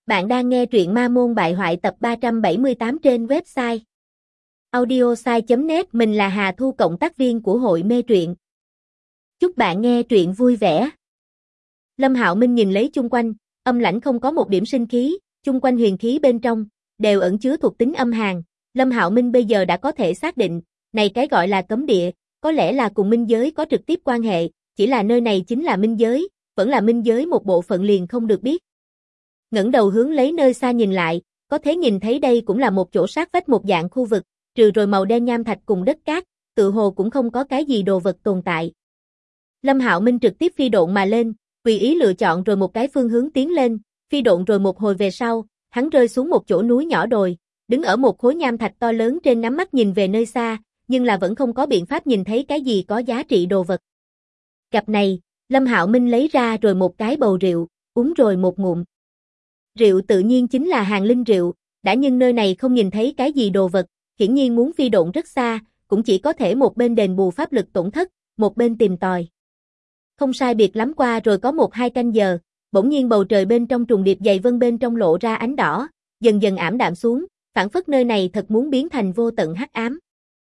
Bạn đang nghe truyện Ma Môn Bại Hoại tập 378 trên website audiosai.net. Mình là Hà Thu, cộng tác viên của hội mê truyện. Chúc bạn nghe truyện vui vẻ. Lâm Hạo Minh nhìn lấy chung quanh, âm lãnh không có một điểm sinh khí, chung quanh huyền khí bên trong đều ẩn chứa thuộc tính âm hàn. Lâm Hạo Minh bây giờ đã có thể xác định, này cái gọi là cấm địa, có lẽ là cùng minh giới có trực tiếp quan hệ, chỉ là nơi này chính là minh giới, vẫn là minh giới một bộ phận liền không được biết. Ngẩng đầu hướng lấy nơi xa nhìn lại, có thể nhìn thấy đây cũng là một chỗ sát vách một dạng khu vực, trừ rồi màu đen nham thạch cùng đất cát, tự hồ cũng không có cái gì đồ vật tồn tại. Lâm Hạo Minh trực tiếp phi độn mà lên, tùy ý lựa chọn rồi một cái phương hướng tiến lên, phi độn rồi một hồi về sau, hắn rơi xuống một chỗ núi nhỏ đồi, đứng ở một khối nham thạch to lớn trên, ngắm mắt nhìn về nơi xa, nhưng là vẫn không có biện pháp nhìn thấy cái gì có giá trị đồ vật. Gặp này, Lâm Hạo Minh lấy ra rồi một cái bầu rượu, uống rồi một ngụm. Rượu tự nhiên chính là hàng linh rượu, đã nhưng nơi này không nhìn thấy cái gì đồ vật, hiển nhiên muốn phi độn rất xa, cũng chỉ có thể một bên đền bù pháp lực tổn thất, một bên tìm tòi. Không sai biệt lắm qua rồi có 1-2 canh giờ, bỗng nhiên bầu trời bên trong trùng điệp dày vân bên trong lộ ra ánh đỏ, dần dần ảm đạm xuống, phảng phất nơi này thật muốn biến thành vô tận hắc ám.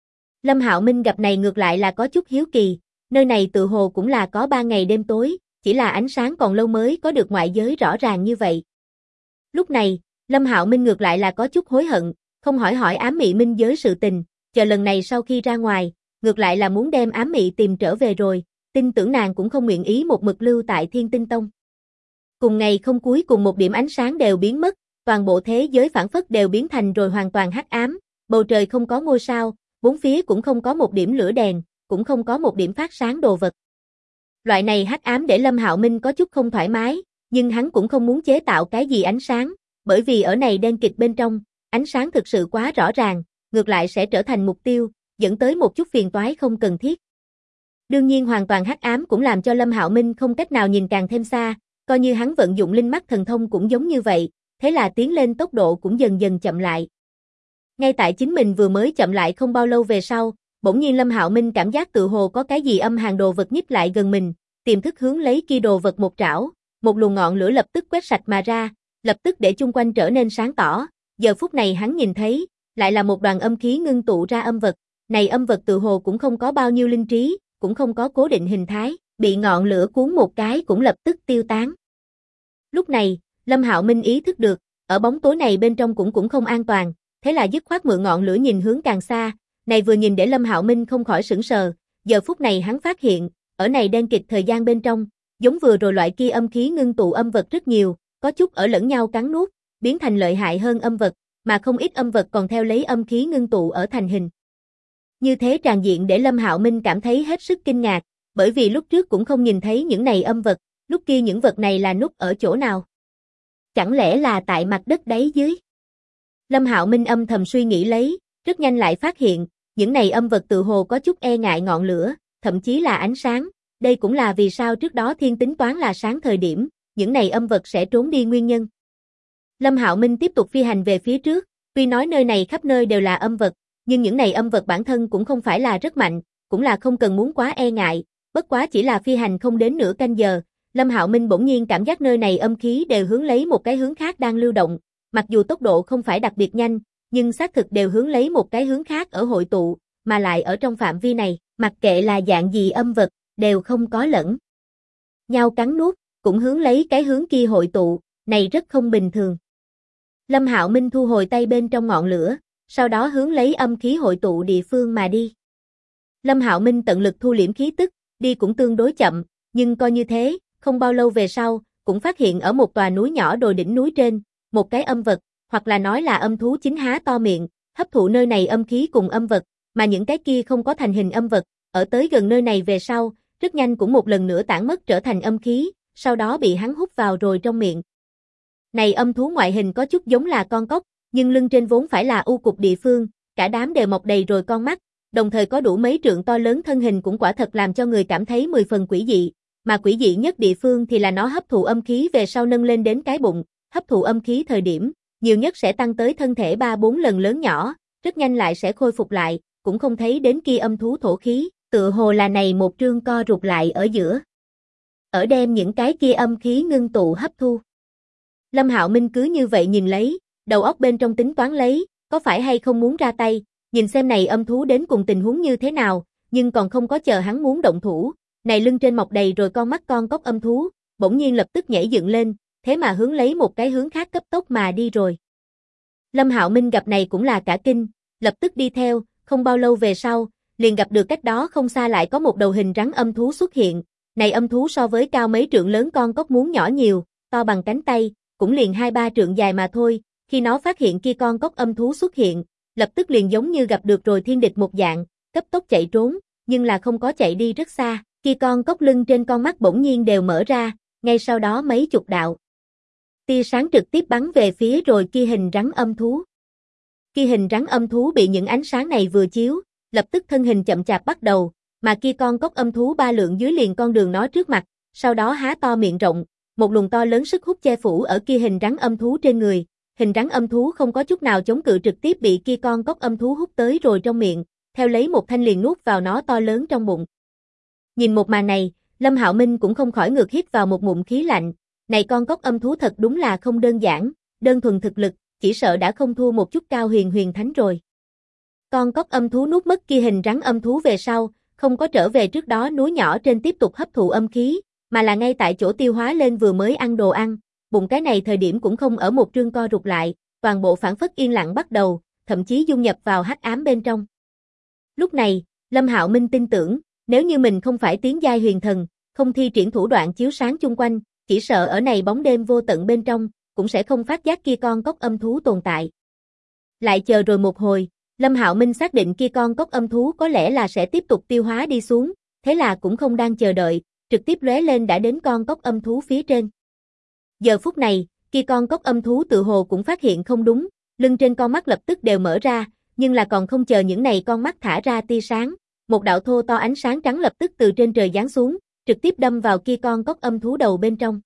Lâm Hạo Minh gặp này ngược lại là có chút hiếu kỳ, nơi này tự hồ cũng là có 3 ngày đêm tối, chỉ là ánh sáng còn lâu mới có được ngoại giới rõ ràng như vậy. Lúc này, Lâm Hạo Minh ngược lại là có chút hối hận, không hỏi ám mị minh giới sự tình, chờ lần này sau khi ra ngoài, ngược lại là muốn đem ám mị tìm trở về rồi, tin tưởng nàng cũng không nguyện ý một mực lưu tại Thiên Tinh Tông. Cùng ngày không cuối cùng một điểm ánh sáng đều biến mất, toàn bộ thế giới phảng phất đều biến thành rồi hoàn toàn hắc ám, bầu trời không có ngôi sao, bốn phía cũng không có một điểm lửa đèn, cũng không có một điểm phát sáng đồ vật. Loại này hắc ám để Lâm Hạo Minh có chút không thoải mái, nhưng hắn cũng không muốn chế tạo cái gì ánh sáng, bởi vì ở này đen kịt bên trong, ánh sáng thực sự quá rõ ràng, ngược lại sẽ trở thành mục tiêu, dẫn tới một chút phiền toái không cần thiết. Đương nhiên hoàn toàn hắc ám cũng làm cho Lâm Hạo Minh không cách nào nhìn càng thêm xa, coi như hắn vận dụng linh mắt thần thông cũng giống như vậy, thế là tiến lên tốc độ cũng dần dần chậm lại. Ngay tại chính mình vừa mới chậm lại không bao lâu về sau, bỗng nhiên Lâm Hạo Minh cảm giác tự hồ có cái gì âm hàn đồ vật nhích lại gần mình, tiềm thức hướng lấy kia đồ vật một trảo, một luồng ngọn lửa lập tức quét sạch mà ra, lập tức để chung quanh trở nên sáng tỏ. Giờ phút này hắn nhìn thấy, lại là một đoàn âm khí ngưng tụ ra âm vật, này âm vật tự hồ cũng không có bao nhiêu linh trí, cũng không có cố định hình thái, bị ngọn lửa cuốn một cái cũng lập tức tiêu tán. Lúc này, Lâm Hạo Minh ý thức được, ở bóng tối này bên trong cũng không an toàn, thế là dứt khoát mượn ngọn lửa nhìn hướng càng xa, này vừa nhìn để Lâm Hạo Minh không khỏi sửng sờ, giờ phút này hắn phát hiện, ở này đen kịt thời gian bên trong, giống vừa rồi loại kia âm khí ngưng tụ âm vật rất nhiều, có chút ở lẫn nhau cắn nuốt, biến thành lợi hại hơn âm vật, mà không ít âm vật còn theo lấy âm khí ngưng tụ ở thành hình. Như thế tràn diện để Lâm Hạo Minh cảm thấy hết sức kinh ngạc, bởi vì lúc trước cũng không nhìn thấy những này âm vật, lúc kia những vật này là núp ở chỗ nào? Chẳng lẽ là tại mặt đất đáy dưới? Lâm Hạo Minh âm thầm suy nghĩ lấy, rất nhanh lại phát hiện, những này âm vật tự hồ có chút e ngại ngọn lửa, thậm chí là ánh sáng. Đây cũng là vì sao trước đó thiên tính toán là sáng thời điểm, những này âm vật sẽ trốn đi nguyên nhân. Lâm Hạo Minh tiếp tục phi hành về phía trước, tuy nói nơi này khắp nơi đều là âm vật, nhưng những này âm vật bản thân cũng không phải là rất mạnh, cũng là không cần muốn quá e ngại, bất quá chỉ là phi hành không đến nửa canh giờ, Lâm Hạo Minh bỗng nhiên cảm giác nơi này âm khí đều hướng lấy một cái hướng khác đang lưu động, mặc dù tốc độ không phải đặc biệt nhanh, nhưng xác thực đều hướng lấy một cái hướng khác ở hội tụ, mà lại ở trong phạm vi này, mặc kệ là dạng gì âm vật, đều không có lẫn nhau cắn nuốt, cũng hướng lấy cái hướng kia hội tụ, này rất không bình thường. Lâm Hạo Minh thu hồi tay bên trong ngọn lửa, sau đó hướng lấy âm khí hội tụ địa phương mà đi. Lâm Hạo Minh tận lực thu liễm khí tức, đi cũng tương đối chậm, nhưng coi như thế, không bao lâu về sau, cũng phát hiện ở một tòa núi nhỏ đồi đỉnh núi trên, một cái âm vật, hoặc là nói là âm thú chính há to miệng, hấp thụ nơi này âm khí cùng âm vật, mà những cái kia không có thành hình âm vật, ở tới gần nơi này về sau, rất nhanh cũng một lần nữa tản mất trở thành âm khí, sau đó bị hắn hút vào rồi trong miệng. Này âm thú ngoại hình có chút giống là con cóc, nhưng lưng trên vốn phải là u cục địa phương, cả đám đều mọc đầy rồi con mắt, đồng thời có đủ mấy trượng to lớn, thân hình cũng quả thật làm cho người cảm thấy 10 phần quỷ dị, mà quỷ dị nhất địa phương thì là nó hấp thụ âm khí về sau nâng lên đến cái bụng, hấp thụ âm khí thời điểm, nhiều nhất sẽ tăng tới thân thể 3-4 lần lớn nhỏ, rất nhanh lại sẽ khôi phục lại, cũng không thấy đến kia âm thú thổ khí, tựa hồ là này một trương co rụt lại ở giữa. Ở đem những cái kia âm khí ngưng tụ hấp thu. Lâm Hạo Minh cứ như vậy nhìn lấy, đầu óc bên trong tính toán lấy, có phải hay không muốn ra tay, nhìn xem này âm thú đến cùng tình huống như thế nào, nhưng còn không có chờ hắn muốn động thủ, này lưng trên mọc đầy rồi con mắt con cóc âm thú, bỗng nhiên lập tức nhảy dựng lên, thế mà hướng lấy một cái hướng khác cấp tốc mà đi rồi. Lâm Hạo Minh gặp này cũng là cả kinh, lập tức đi theo, không bao lâu về sau, liền gặp được cách đó không xa lại có một đầu hình rắn âm thú xuất hiện, này âm thú so với cao mấy trượng lớn con cóc muốn nhỏ nhiều, to bằng cánh tay, cũng liền 2-3 trượng dài mà thôi, khi nó phát hiện kia con cóc âm thú xuất hiện, lập tức liền giống như gặp được rồi thiên địch một dạng, cấp tốc chạy trốn, nhưng là không có chạy đi rất xa, kia con cóc lưng trên con mắt bỗng nhiên đều mở ra, ngay sau đó mấy chục đạo tia sáng trực tiếp bắn về phía rồi kia hình rắn âm thú. Kia hình rắn âm thú bị những ánh sáng này vừa chiếu, lập tức thân hình chậm chạp bắt đầu, mà kia con cóc âm thú ba lượng dưới liền con đường nó trước mặt, sau đó há to miệng rộng, một luồng to lớn sức hút che phủ ở kia hình rắn âm thú trên người. Hình rắn âm thú không có chút nào chống cự, trực tiếp bị kia con cóc âm thú hút tới rồi trong miệng, theo lấy một thanh liền nuốt vào nó to lớn trong bụng. Nhìn một màn này, Lâm Hạo Minh cũng không khỏi ngược hít vào một ngụm khí lạnh, này con cóc âm thú thật đúng là không đơn giản, đơn thuần thực lực, chỉ sợ đã không thua một chút cao huyền thánh rồi. Con cóc âm thú nuốt mất kia hình rắn âm thú về sau, không có trở về trước đó núi nhỏ trên tiếp tục hấp thụ âm khí, mà là ngay tại chỗ tiêu hóa lên vừa mới ăn đồ ăn, bụng cái này thời điểm cũng không ở một trương co rụt lại, toàn bộ phản phất yên lặng bắt đầu, thậm chí dung nhập vào hắc ám bên trong. Lúc này, Lâm Hạo Minh tin tưởng, nếu như mình không phải tiến giai huyền thần, không thi triển thủ đoạn chiếu sáng chung quanh, chỉ sợ ở này bóng đêm vô tận bên trong, cũng sẽ không phát giác kia con cóc âm thú tồn tại. Lại chờ rồi một hồi, Lâm Hạo Minh xác định kia con cóc âm thú có lẽ là sẽ tiếp tục tiêu hóa đi xuống, thế là cũng không đang chờ đợi, trực tiếp lóe lên đã đến con cóc âm thú phía trên. Giờ phút này, kia con cóc âm thú tự hồ cũng phát hiện không đúng, lưng trên con mắt lập tức đều mở ra, nhưng là còn không chờ những này con mắt thả ra tia sáng, một đạo thô to ánh sáng trắng lập tức từ trên trời giáng xuống, trực tiếp đâm vào kia con cóc âm thú đầu bên trong.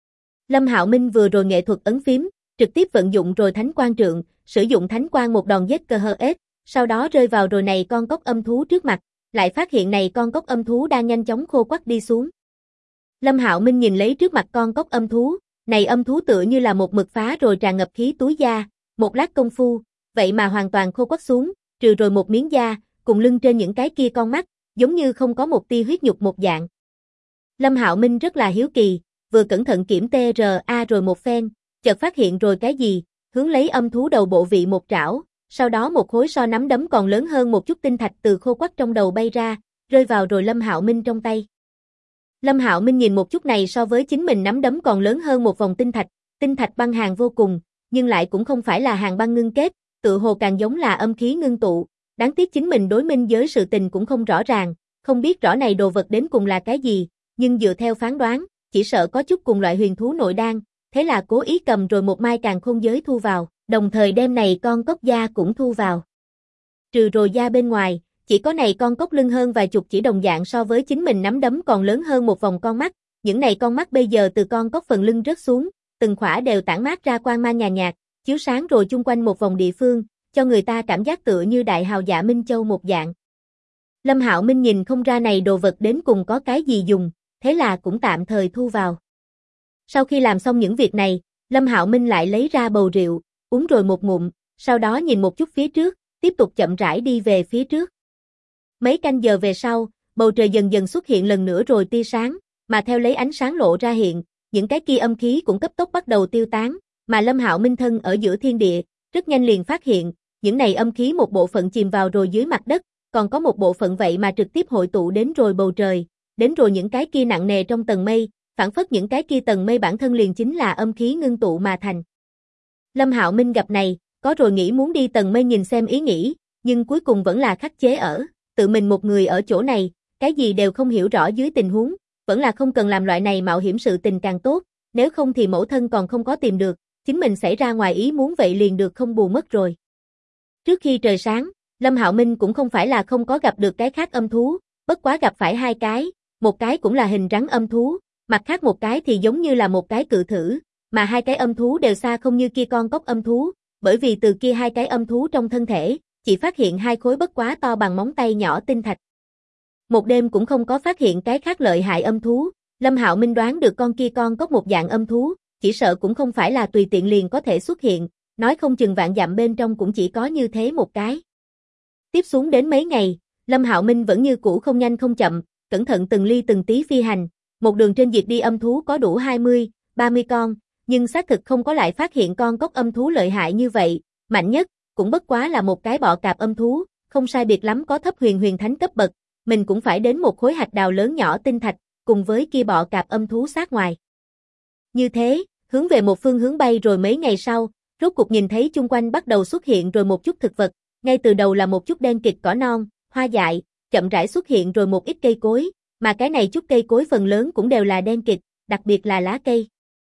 Lâm Hạo Minh vừa rồi nghệ thuật ấn phím, trực tiếp vận dụng rồi thánh quang trượng, sử dụng thánh quang một đòn giết cơ hơ ết, sau đó rơi vào rồi này con cóc âm thú trước mặt, lại phát hiện này con cóc âm thú đang nhanh chóng khô quắt đi xuống. Lâm Hạo Minh nhìn lấy trước mặt con cóc âm thú, này âm thú tựa như là một mực phá rồi tràn ngập khí túi da, một lát công phu, vậy mà hoàn toàn khô quắt xuống, trừ rồi một miếng da, cùng lưng trên những cái kia con mắt, giống như không có một tia huyết nhục một dạng. Lâm Hạo Minh rất là hiếu kỳ, vừa cẩn thận kiểm TRA rồi một phen, chợt phát hiện rồi cái gì, hướng lấy âm thú đầu bộ vị một trảo, sau đó một khối so nắm đấm còn lớn hơn một chút tinh thạch từ khô quắt trong đầu bay ra, rơi vào rồi Lâm Hạo Minh trong tay. Lâm Hạo Minh nhìn một chút này so với chính mình nắm đấm còn lớn hơn một vòng tinh thạch băng hàn vô cùng, nhưng lại cũng không phải là hàng băng ngưng kết, tự hồ càng giống là âm khí ngưng tụ, đáng tiếc chính mình đối minh giới sự tình cũng không rõ ràng, không biết rõ này đồ vật đến cùng là cái gì, nhưng dựa theo phán đoán, chỉ sợ có chút cùng loại huyền thú nội đan, thế là cố ý cầm rồi một mai càn khôn giới thu vào, đồng thời đem này con cóc da cũng thu vào. Trừ rồi da bên ngoài, chỉ có này con cóc lưng hơn vài chục chỉ đồng dạng so với chính mình nắm đấm còn lớn hơn một vòng con mắt, những này con mắt bây giờ từ con cóc phần lưng rớt xuống, từng khỏa đều tản mát ra quang mang nhàn nhạt, chiếu sáng rồi chung quanh một vòng địa phương, cho người ta cảm giác tựa như đại hào dạ Minh Châu một dạng. Lâm Hạo Minh nhìn không ra này đồ vật đến cùng có cái gì dùng, thế là cũng tạm thời thu vào. Sau khi làm xong những việc này, Lâm Hạo Minh lại lấy ra bầu rượu, uống rồi một ngụm, sau đó nhìn một chút phía trước, tiếp tục chậm rãi đi về phía trước. Mấy canh giờ về sau, bầu trời dần dần xuất hiện lần nữa rồi tia sáng, mà theo lấy ánh sáng lộ ra hiện, những cái kia âm khí cũng cấp tốc bắt đầu tiêu tán, mà Lâm Hạo Minh thân ở giữa thiên địa, rất nhanh liền phát hiện, những này âm khí một bộ phận chìm vào rồi dưới mặt đất, còn có một bộ phận vậy mà trực tiếp hội tụ đến rồi bầu trời, đến rồi những cái kia nặng nề trong tầng mây, phản phất những cái kia tầng mây bản thân liền chính là âm khí ngưng tụ mà thành. Lâm Hạo Minh gặp này, có rồi nghĩ muốn đi tầng mây nhìn xem ý nghĩ, nhưng cuối cùng vẫn là khắc chế ở, tự mình một người ở chỗ này, cái gì đều không hiểu rõ dưới tình huống, vẫn là không cần làm loại này mạo hiểm sự tình càng tốt, nếu không thì mẫu thân còn không có tìm được, chính mình xảy ra ngoài ý muốn vậy liền được không bù mất rồi. Trước khi trời sáng, Lâm Hạo Minh cũng không phải là không có gặp được cái khác âm thú, bất quá gặp phải hai cái, một cái cũng là hình rắn âm thú, mặt khác một cái thì giống như là một cái cự thử, mà hai cái âm thú đều xa không như kia con cóc âm thú, bởi vì từ kia hai cái âm thú trong thân thể, chỉ phát hiện hai khối bất quá to bằng móng tay nhỏ tinh thạch. Một đêm cũng không có phát hiện cái khác lợi hại âm thú, Lâm Hạo Minh đoán được con kia con cóc một dạng âm thú, chỉ sợ cũng không phải là tùy tiện liền có thể xuất hiện, nói không chừng vạn dặm bên trong cũng chỉ có như thế một cái. Tiếp xuống đến mấy ngày, Lâm Hạo Minh vẫn như cũ không nhanh không chậm, cẩn thận từng ly từng tí phi hành, một đường trên diệt đi âm thú có đủ 20, 30 con, nhưng xác thực không có lại phát hiện con cóc âm thú lợi hại như vậy, mạnh nhất cũng bất quá là một cái bọ cạp âm thú, không sai biệt lắm có thấp huyền thánh cấp bậc, mình cũng phải đến một khối hạch đào lớn nhỏ tinh thạch, cùng với kia bọ cạp âm thú sát ngoài. Như thế, hướng về một phương hướng bay rồi mấy ngày sau, rốt cục nhìn thấy chung quanh bắt đầu xuất hiện rồi một chút thực vật, ngay từ đầu là một chút đen kịt cỏ non, hoa dại, chậm rãi xuất hiện rồi một ít cây cối, mà cái này chút cây cối phần lớn cũng đều là đen kịt, đặc biệt là lá cây.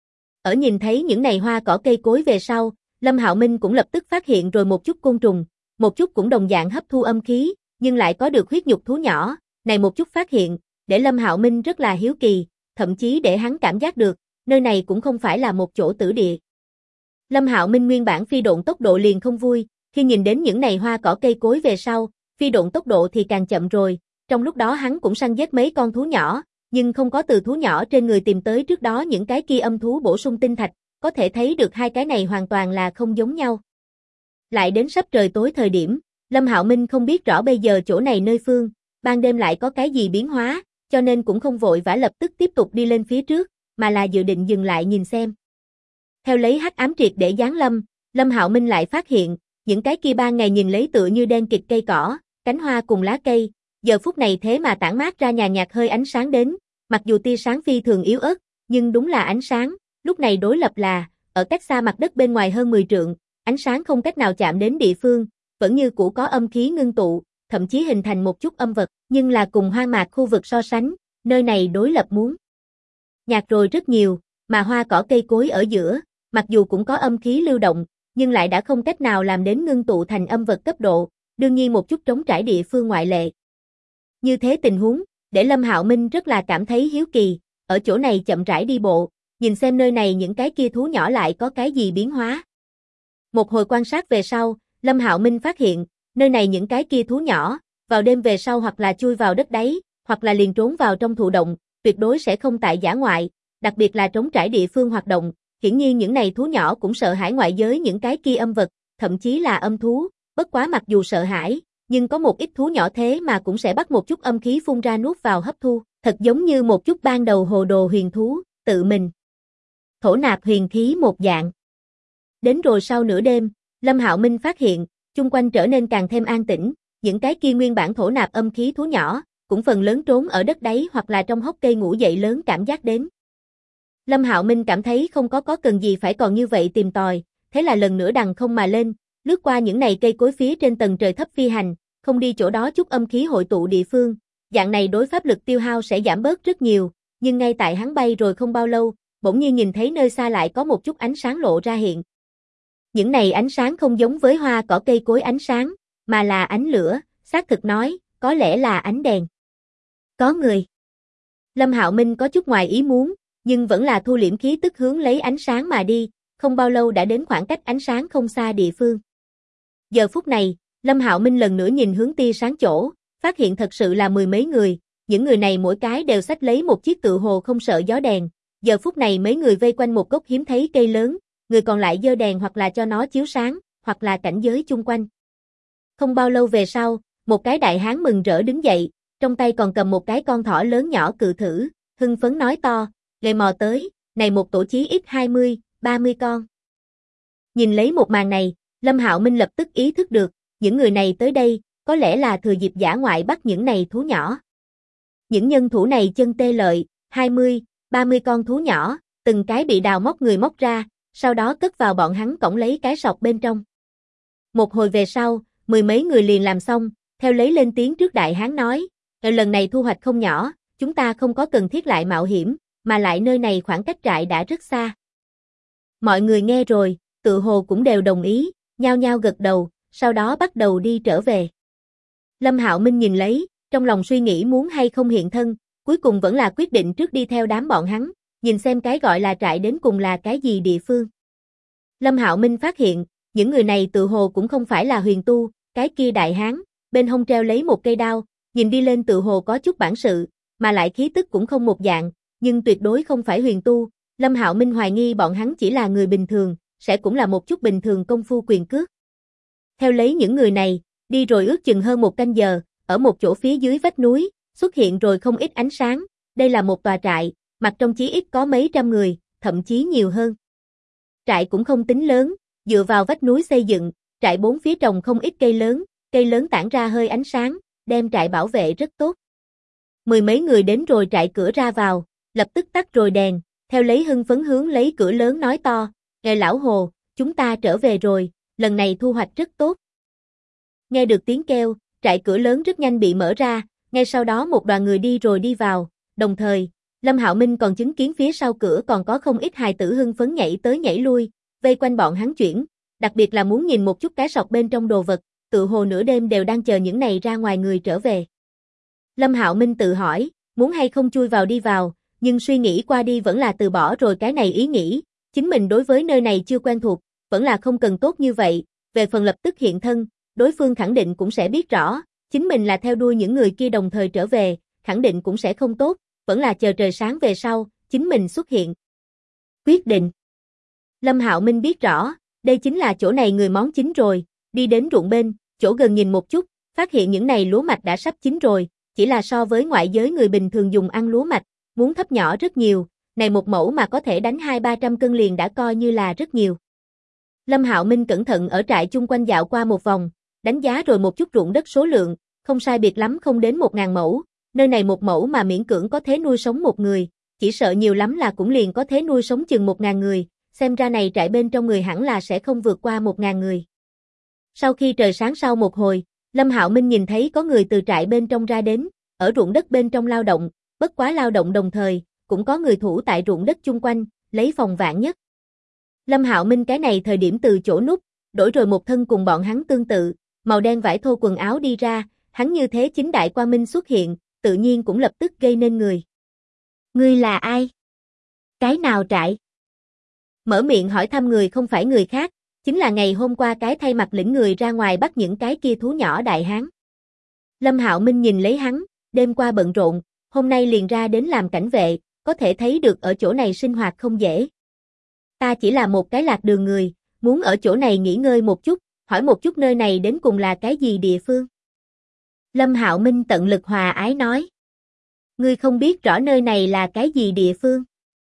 Ở nhìn thấy những này hoa cỏ cây cối về sau, Lâm Hạo Minh cũng lập tức phát hiện rồi một chút côn trùng, một chút cũng đồng dạng hấp thu âm khí, nhưng lại có được huyết nhục thú nhỏ, này một chút phát hiện, để Lâm Hạo Minh rất là hiếu kỳ, thậm chí để hắn cảm giác được, nơi này cũng không phải là một chỗ tử địa. Lâm Hạo Minh nguyên bản phi độn tốc độ liền không vui, khi nhìn đến những này hoa cỏ cây cối về sau, phi độn tốc độ thì càng chậm rồi, trong lúc đó hắn cũng săn giết mấy con thú nhỏ, nhưng không có từ thú nhỏ trên người tìm tới trước đó những cái kia âm thú bổ sung tinh thạch, có thể thấy được hai cái này hoàn toàn là không giống nhau. Lại đến sắp trời tối thời điểm, Lâm Hạo Minh không biết rõ bây giờ chỗ này nơi phương, ban đêm lại có cái gì biến hóa, cho nên cũng không vội vã lập tức tiếp tục đi lên phía trước, mà là dự định dừng lại nhìn xem. Theo lấy hắc ám triệt để giáng lâm, Lâm Hạo Minh lại phát hiện, những cái kia ban ngày nhìn lấy tựa như đen kịt cây cỏ, cánh hoa cùng lá cây, giờ phút này thế mà tản mát ra nhàn nhạt hơi ánh sáng đến, mặc dù tia sáng phi thường yếu ớt, nhưng đúng là ánh sáng, lúc này đối lập là, ở cách xa mặt đất bên ngoài hơn 10 trượng, ánh sáng không cách nào chạm đến địa phương, vẫn như cũ có âm khí ngưng tụ, thậm chí hình thành một chút âm vật, nhưng là cùng hoang mạc khu vực so sánh, nơi này đối lập muốn nhạt rồi rất nhiều, mà hoa cỏ cây cối ở giữa, mặc dù cũng có âm khí lưu động, nhưng lại đã không cách nào làm đến ngưng tụ thành âm vật cấp độ, đương nhiên một chút trống trải địa phương ngoại lệ. Như thế tình huống, để Lâm Hạo Minh rất là cảm thấy hiếu kỳ, ở chỗ này chậm rãi đi bộ, nhìn xem nơi này những cái kia thú nhỏ lại có cái gì biến hóa. Một hồi quan sát về sau, Lâm Hạo Minh phát hiện, nơi này những cái kia thú nhỏ, vào đêm về sau hoặc là chui vào đất đáy, hoặc là liền trốn vào trong thụ động, tuyệt đối sẽ không tại dã ngoại, đặc biệt là trống trải địa phương hoạt động, hiển nhiên những này thú nhỏ cũng sợ hãi ngoại giới những cái kia âm vật, thậm chí là âm thú, bất quá mặc dù sợ hãi, nhưng có một ít thú nhỏ thế mà cũng sẽ bắt một chút âm khí phun ra nuốt vào hấp thu, thật giống như một chút ban đầu hồ đồ huyền thú, tự mình thổ nạp huyền khí một dạng. Đến rồi sau nửa đêm, Lâm Hạo Minh phát hiện, chung quanh trở nên càng thêm an tĩnh, những cái kia nguyên bản thổ nạp âm khí thú nhỏ, cũng phần lớn trốn ở đất đáy hoặc là trong hốc cây ngủ dậy lớn cảm giác đến. Lâm Hạo Minh cảm thấy không có cần gì phải còn như vậy tìm tòi, thế là lần nữa đằng không mà lên, lướt qua những này cây cối phía trên tầng trời thấp phi hành, không đi chỗ đó chút âm khí hội tụ địa phương, dạng này đối pháp lực tiêu hao sẽ giảm bớt rất nhiều, nhưng ngay tại hắn bay rồi không bao lâu, bỗng nhiên nhìn thấy nơi xa lại có một chút ánh sáng lộ ra hiện. Những này ánh sáng không giống với hoa cỏ cây cối ánh sáng, mà là ánh lửa, xác thực nói, có lẽ là ánh đèn. Có người. Lâm Hạo Minh có chút ngoài ý muốn, nhưng vẫn là thu liễm khí tức hướng lấy ánh sáng mà đi, không bao lâu đã đến khoảng cách ánh sáng không xa địa phương. Giờ phút này, Lâm Hạo Minh lần nữa nhìn hướng tia sáng chỗ, phát hiện thật sự là mười mấy người, những người này mỗi cái đều xách lấy một chiếc tự hồ không sợ gió đèn. Giờ phút này mấy người vây quanh một gốc hiếm thấy cây lớn, người còn lại giơ đèn hoặc là cho nó chiếu sáng, hoặc là cảnh giới chung quanh. Không bao lâu về sau, một cái đại hán mừng rỡ đứng dậy, trong tay còn cầm một cái con thỏ lớn nhỏ cự thử, hưng phấn nói to, lề mò tới, này một tổ chí ít 20, 30 con. Nhìn lấy một màn này, Lâm Hạo Minh lập tức ý thức được, những người này tới đây, có lẽ là thừa dịp dã ngoại bắt những này thú nhỏ. Những nhân thủ này chân tê lợi, 20, 30 con thú nhỏ, từng cái bị đào móc người móc ra, sau đó cất vào bọn hắn cõng lấy cái sọt bên trong. Một hồi về sau, mười mấy người liền làm xong, theo lấy lên tiếng trước đại hán nói, lần này thu hoạch không nhỏ, chúng ta không có cần thiết lại mạo hiểm, mà lại nơi này khoảng cách trại đã rất xa. Mọi người nghe rồi, tự hồ cũng đều đồng ý, nhao nhao gật đầu, sau đó bắt đầu đi trở về. Lâm Hạo Minh nhìn lấy, trong lòng suy nghĩ muốn hay không hiện thân, cuối cùng vẫn là quyết định trước đi theo đám bọn hắn, nhìn xem cái gọi là trại đến cùng là cái gì địa phương. Lâm Hạo Minh phát hiện, những người này tự hồ cũng không phải là huyền tu, cái kia đại hán, bên hông treo lấy một cây đao, nhìn đi lên tự hồ có chút bản sự, mà lại khí tức cũng không một dạng, nhưng tuyệt đối không phải huyền tu. Lâm Hạo Minh hoài nghi bọn hắn chỉ là người bình thường, sẽ cũng là một chút bình thường công phu quyền cước. Theo lấy những người này, đi rồi ước chừng hơn 1 canh giờ, ở một chỗ phía dưới vách núi, xuất hiện rồi không ít ánh sáng, đây là một tòa trại, mặt trong chí ít có mấy trăm người, thậm chí nhiều hơn. Trại cũng không tính lớn, dựa vào vách núi xây dựng, trại bốn phía trồng không ít cây lớn tản ra hơi ánh sáng, đem trại bảo vệ rất tốt. Mười mấy người đến rồi trại cửa ra vào, lập tức tắt rồi đèn, theo lấy hưng phấn hướng lấy cửa lớn nói to, "Ngài lão Hồ, chúng ta trở về rồi, lần này thu hoạch rất tốt." Nghe được tiếng kêu, trại cửa lớn rất nhanh bị mở ra, ngay sau đó một đoàn người đi rồi đi vào, đồng thời, Lâm Hạo Minh còn chứng kiến phía sau cửa còn có không ít hài tử hưng phấn nhảy tới nhảy lui, vây quanh bọn hắn chuyển, đặc biệt là muốn nhìn một chút cái sọt bên trong đồ vật, tự hồ nửa đêm đều đang chờ những này ra ngoài người trở về. Lâm Hạo Minh tự hỏi, muốn hay không chui vào đi vào, nhưng suy nghĩ qua đi vẫn là từ bỏ rồi cái này ý nghĩ, chính mình đối với nơi này chưa quen thuộc, vẫn là không cần tốt như vậy, về phần lập tức hiện thân, đối phương khẳng định cũng sẽ biết rõ, chính mình là theo đuôi những người kia đồng thời trở về, khẳng định cũng sẽ không tốt, vẫn là chờ trời sáng về sau, chính mình xuất hiện. Quyết định. Lâm Hạo Minh biết rõ, đây chính là chỗ này người món chính rồi, đi đến ruộng bên, chỗ gần nhìn một chút, phát hiện những này lúa mạch đã sắp chín rồi, chỉ là so với ngoại giới người bình thường dùng ăn lúa mạch, muốn thấp nhỏ rất nhiều, này một mẫu mà có thể đánh 200-300 cân liền đã coi như là rất nhiều. Lâm Hạo Minh cẩn thận ở trại chung quanh dạo qua một vòng, đánh giá rồi một chút ruộng đất số lượng, không sai biệt lắm không đến 1000 mẫu, nơi này một mẫu mà miễn cưỡng có thể nuôi sống một người, chỉ sợ nhiều lắm là cũng liền có thể nuôi sống chừng 1000 người, xem ra này trại bên trong người hẳn là sẽ không vượt qua 1000 người. Sau khi trời sáng sau một hồi, Lâm Hạo Minh nhìn thấy có người từ trại bên trong ra đến, ở ruộng đất bên trong lao động, bất quá lao động đồng thời, cũng có người thủ tại ruộng đất chung quanh, lấy phòng vạn nhất. Lâm Hạo Minh cái này thời điểm từ chỗ núp, đổi rồi một thân cùng bọn hắn tương tự, màu đen vải thô quần áo đi ra, hắn như thế chính đại quang minh xuất hiện, tự nhiên cũng lập tức gây nên người. Ngươi là ai? Cái nào trại? Mở miệng hỏi thăm người không phải người khác, chính là ngày hôm qua cái thay mặt lĩnh người ra ngoài bắt những cái kia thú nhỏ đại hán. Lâm Hạo Minh nhìn lấy hắn, đêm qua bận rộn, hôm nay liền ra đến làm cảnh vệ, có thể thấy được ở chỗ này sinh hoạt không dễ. Ta chỉ là một cái lạc đường người, muốn ở chỗ này nghỉ ngơi một chút, hỏi một chút nơi này đến cùng là cái gì địa phương. Lâm Hạo Minh tận lực hòa ái nói. Ngươi không biết rõ nơi này là cái gì địa phương.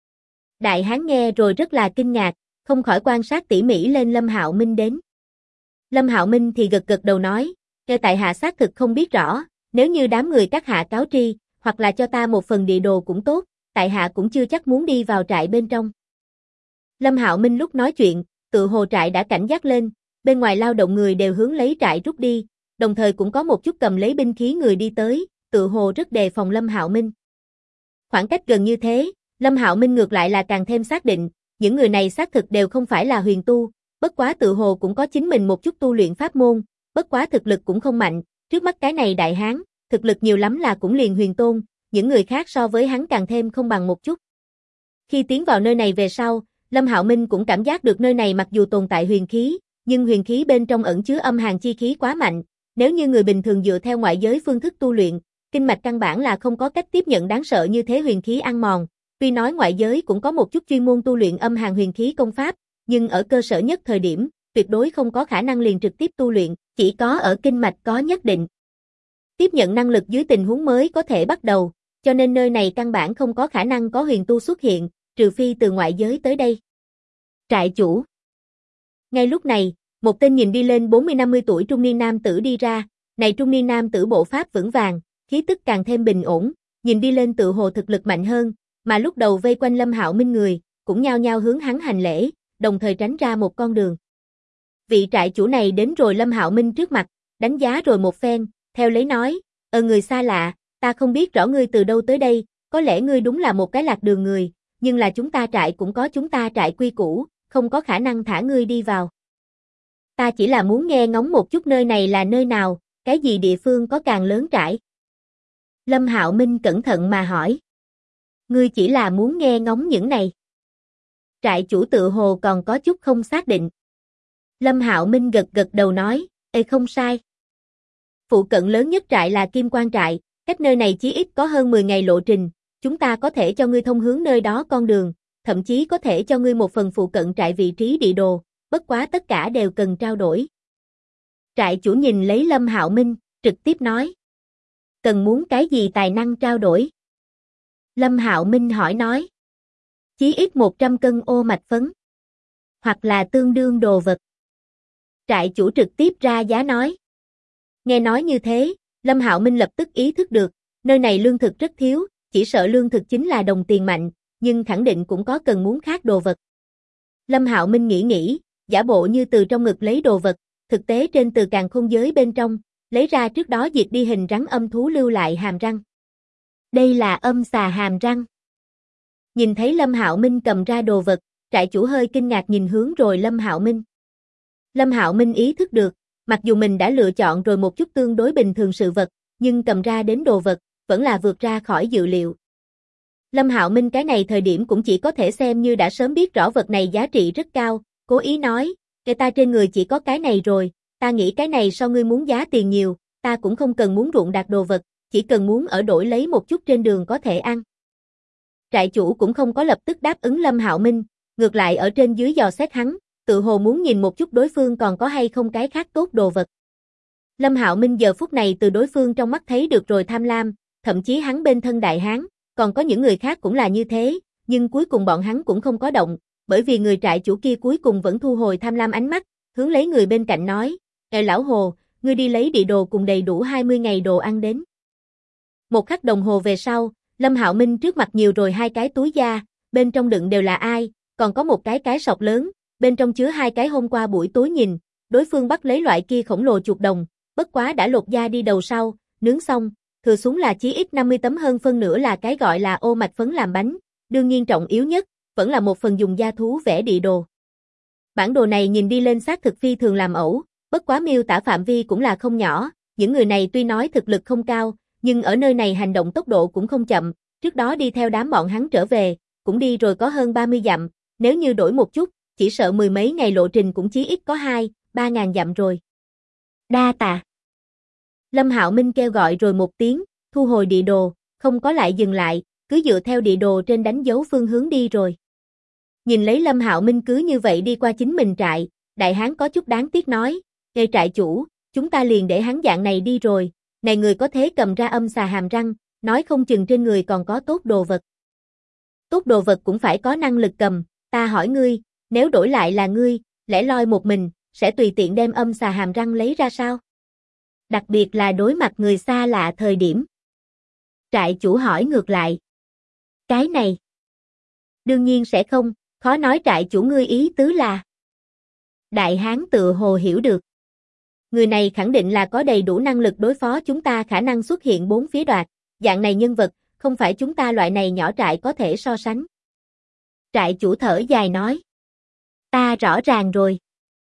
Đại hán nghe rồi rất là kinh ngạc, không khỏi quan sát tỉ mỉ lên Lâm Hạo Minh đến. Lâm Hạo Minh thì gật gật đầu nói, "Theo tại hạ xác thực không biết rõ, nếu như đám người các hạ cáo tri, hoặc là cho ta một phần địa đồ cũng tốt, tại hạ cũng chưa chắc muốn đi vào trại bên trong." Lâm Hạo Minh lúc nói chuyện, tự hồ trại đã cảnh giác lên, bên ngoài lao động người đều hướng lấy trại rút đi, đồng thời cũng có một chút cầm lấy binh khí người đi tới, tự hồ rất đề phòng Lâm Hạo Minh. Khoảng cách gần như thế, Lâm Hạo Minh ngược lại là càng thêm xác định, những người này xác thực đều không phải là huyền tu, bất quá tự hồ cũng có chính mình một chút tu luyện pháp môn, bất quá thực lực cũng không mạnh, trước mắt cái này đại hán, thực lực nhiều lắm là cũng liền huyền tôn, những người khác so với hắn càng thêm không bằng một chút. Khi tiến vào nơi này về sau, Lâm Hạo Minh cũng cảm giác được nơi này mặc dù tồn tại huyền khí, nhưng huyền khí bên trong ẩn chứa âm hàn chi khí quá mạnh, nếu như người bình thường dựa theo ngoại giới phương thức tu luyện, kinh mạch căn bản là không có cách tiếp nhận đáng sợ như thế huyền khí ăn mòn. Tuy nói ngoại giới cũng có một chút chuyên môn tu luyện âm hàn huyền khí công pháp, nhưng ở cơ sở nhất thời điểm, tuyệt đối không có khả năng liền trực tiếp tu luyện, chỉ có ở kinh mạch có nhất định tiếp nhận năng lực dưới tình huống mới có thể bắt đầu, cho nên nơi này căn bản không có khả năng có huyền tu xuất hiện, trừ phi từ ngoại giới tới đây. Trại chủ. Ngay lúc này, một tên nhìn đi lên 40-50 tuổi trung niên nam tử đi ra, này trung niên nam tử bộ pháp vững vàng, khí tức càng thêm bình ổn, nhìn đi lên tự hồ thực lực mạnh hơn, mà lúc đầu vây quanh Lâm Hạo Minh người, cũng nhao nhao hướng hắn hành lễ, đồng thời tránh ra một con đường. Vị trại chủ này đến rồi Lâm Hạo Minh trước mặt, đánh giá rồi một phen, theo lấy nói, người xa lạ, ta không biết rõ ngươi từ đâu tới đây, có lẽ ngươi đúng là một cái lạc đường người, nhưng là chúng ta trại cũng có chúng ta trại quy củ, không có khả năng thả ngươi đi vào. Ta chỉ là muốn nghe ngóng một chút nơi này là nơi nào, cái gì địa phương có càng lớn trại. Lâm Hạo Minh cẩn thận mà hỏi. Ngươi chỉ là muốn nghe ngóng những này. Trại chủ tự hồ còn có chút không xác định. Lâm Hạo Minh gật gật đầu nói, không sai. Phụ cận lớn nhất trại là Kim Quan trại, cách nơi này chí ít có hơn 10 ngày lộ trình, chúng ta có thể cho ngươi thông hướng nơi đó con đường, thậm chí có thể cho ngươi một phần phụ cận trại vị trí địa đồ, bất quá tất cả đều cần trao đổi. Trại chủ nhìn lấy Lâm Hạo Minh, trực tiếp nói. Cần muốn cái gì tài năng trao đổi? Lâm Hạo Minh hỏi nói. Chí ít 100 cân ô mạch phấn. Hoặc là tương đương đồ vật. Trại chủ trực tiếp ra giá nói. Nghe nói như thế, Lâm Hạo Minh lập tức ý thức được, nơi này lương thực rất thiếu, chỉ sợ lương thực chính là đồng tiền mạnh, nhưng khẳng định cũng có cần muốn khác đồ vật. Lâm Hạo Minh nghĩ, giả bộ như từ trong ngực lấy đồ vật, thực tế trên từ càn khôn giới bên trong, lấy ra trước đó diệt đi hình rắn âm thú lưu lại hàm răng. Đây là âm xà hàm răng. Nhìn thấy Lâm Hạo Minh cầm ra đồ vật, trại chủ hơi kinh ngạc nhìn hướng rồi Lâm Hạo Minh. Lâm Hạo Minh ý thức được, mặc dù mình đã lựa chọn rồi một chút tương đối bình thường sự vật, nhưng cầm ra đến đồ vật, vẫn là vượt ra khỏi dự liệu. Lâm Hạo Minh cái này thời điểm cũng chỉ có thể xem như đã sớm biết rõ vật này giá trị rất cao, cố ý nói, người ta trên người chỉ có cái này rồi, ta nghĩ cái này so ngươi muốn giá tiền nhiều, ta cũng không cần muốn ruộng đạt đồ vật, chỉ cần muốn ở đổi lấy một chút trên đường có thể ăn. Trại chủ cũng không có lập tức đáp ứng Lâm Hạo Minh, ngược lại ở trên dưới dò xét hắn, tự hồ muốn nhìn một chút đối phương còn có hay không cái khác tốt đồ vật. Lâm Hạo Minh giờ phút này từ đối phương trong mắt thấy được rồi tham lam, thậm chí hắn bên thân đại hán, còn có những người khác cũng là như thế, nhưng cuối cùng bọn hắn cũng không có động, bởi vì người trại chủ kia cuối cùng vẫn thu hồi tham lam ánh mắt, hướng lấy người bên cạnh nói, lão Hồ, ngươi đi lấy địa đồ cùng đầy đủ 20 ngày đồ ăn đến. Một khắc đồng hồ về sau, Lâm Hạo Minh trước mặt nhiều rồi hai cái túi da, bên trong đựng đều là ai, còn có một cái sọt lớn, bên trong chứa hai cái hôm qua buổi tối nhìn, đối phương bắt lấy loại kia khổng lồ chuột đồng, bất quá đã lột da đi đầu sau, nướng xong, thừa xuống là chí ít 50 tấm hơn phân nửa là cái gọi là ô mạch phấn làm bánh, đương nhiên trọng yếu nhất, vẫn là một phần dùng da thú vẽ địa đồ. Bản đồ này nhìn đi lên xác thực phi thường làm ẩu, bất quá miêu tả phạm vi cũng là không nhỏ, những người này tuy nói thực lực không cao, nhưng ở nơi này hành động tốc độ cũng không chậm, trước đó đi theo đám bọn hắn trở về, cũng đi rồi có hơn 30 dặm, nếu như đổi một chút, chỉ sợ mười mấy ngày lộ trình cũng chí ít có 2-3 ngàn dặm rồi. Đa tạ. Lâm Hạo Minh kêu gọi rồi một tiếng, thu hồi địa đồ, không có lại dừng lại, cứ dựa theo địa đồ trên đánh dấu phương hướng đi rồi. Nhìn lấy Lâm Hạo Minh cứ như vậy đi qua chính mình trại, đại hán có chút đáng tiếc nói, "Ê trại chủ, chúng ta liền để hắn dạng này đi rồi, này người có thế cầm ra âm xà hàm răng, nói không chừng trên người còn có tốt đồ vật." Tốt đồ vật cũng phải có năng lực cầm, ta hỏi ngươi, nếu đổi lại là ngươi, lẻ loi một mình, sẽ tùy tiện đem âm xà hàm răng lấy ra sao? Đặc biệt là đối mặt người xa lạ thời điểm. Trại chủ hỏi ngược lại. Cái này. Đương nhiên sẽ không, khó nói trại chủ ngươi ý tứ là. Đại hán tự hồ hiểu được. Người này khẳng định là có đầy đủ năng lực đối phó chúng ta khả năng xuất hiện bốn phía đoạt, dạng này nhân vật, không phải chúng ta loại này nhỏ trại có thể so sánh. Trại chủ thở dài nói. Ta rõ ràng rồi.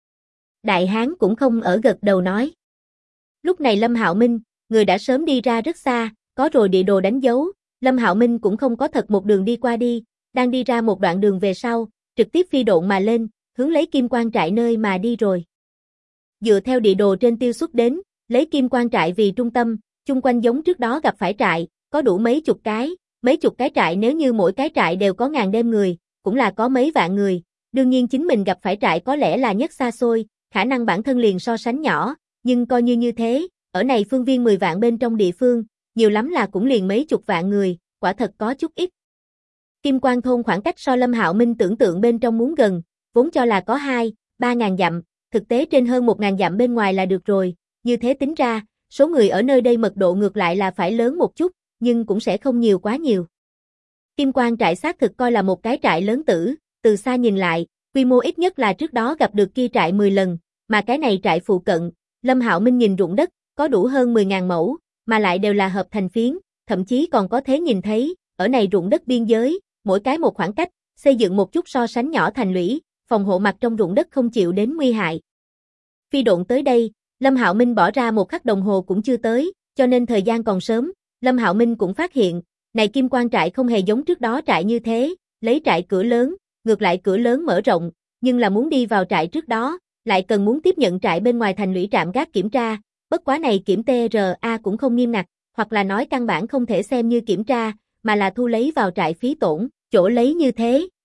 Đại hán cũng không ở gật đầu nói. Lúc này Lâm Hạo Minh, người đã sớm đi ra rất xa, có rồi địa đồ đánh dấu, Lâm Hạo Minh cũng không có thật một đường đi qua đi, đang đi ra một đoạn đường về sau, trực tiếp phi độn mà lên, hướng lấy Kim Quan trại nơi mà đi rồi. Dựa theo địa đồ trên tiêu xuất đến, lấy Kim Quan trại vì trung tâm, chung quanh giống trước đó gặp phải trại, có đủ mấy chục cái trại nếu như mỗi cái trại đều có ngàn đêm người, cũng là có mấy vạn người, đương nhiên chính mình gặp phải trại có lẽ là nhất xa xôi, khả năng bản thân liền so sánh nhỏ, nhưng coi như thế, ở này phương viên 10 vạn bên trong địa phương, nhiều lắm là cũng liền mấy chục vạn người, quả thật có chút ít. Kim Quan thôn khoảng cách so Lâm Hạo Minh tưởng tượng bên trong muốn gần, vốn cho là có 2-3 ngàn dặm, thực tế trên hơn 1 ngàn dặm bên ngoài là được rồi, như thế tính ra, số người ở nơi đây mật độ ngược lại là phải lớn một chút, nhưng cũng sẽ không nhiều quá nhiều. Kim Quan trại xác thực coi là một cái trại lớn tử, từ xa nhìn lại, quy mô ít nhất là trước đó gặp được kia trại 10 lần, mà cái này trại phụ cận, Lâm Hạo Minh nhìn ruộng đất, có đủ hơn 10.000 mẫu, mà lại đều là hợp thành phiến, thậm chí còn có thể nhìn thấy, ở này ruộng đất biên giới, mỗi cái một khoảng cách, xây dựng một chút so sánh nhỏ thành lũy, phòng hộ mặt trong ruộng đất không chịu đến nguy hại. Phi độn tới đây, Lâm Hạo Minh bỏ ra một khắc đồng hồ cũng chưa tới, cho nên thời gian còn sớm, Lâm Hạo Minh cũng phát hiện, này Kim Quan trại không hề giống trước đó trại như thế, lấy trại cửa lớn, ngược lại cửa lớn mở rộng, nhưng là muốn đi vào trại trước đó, lại cần muốn tiếp nhận trại bên ngoài thành lũy trạm gác kiểm tra, bất quá này kiểm TRA cũng không nghiêm ngặt, hoặc là nói căn bản không thể xem như kiểm tra, mà là thu lấy vào trại phí tổn, chỗ lấy như thế,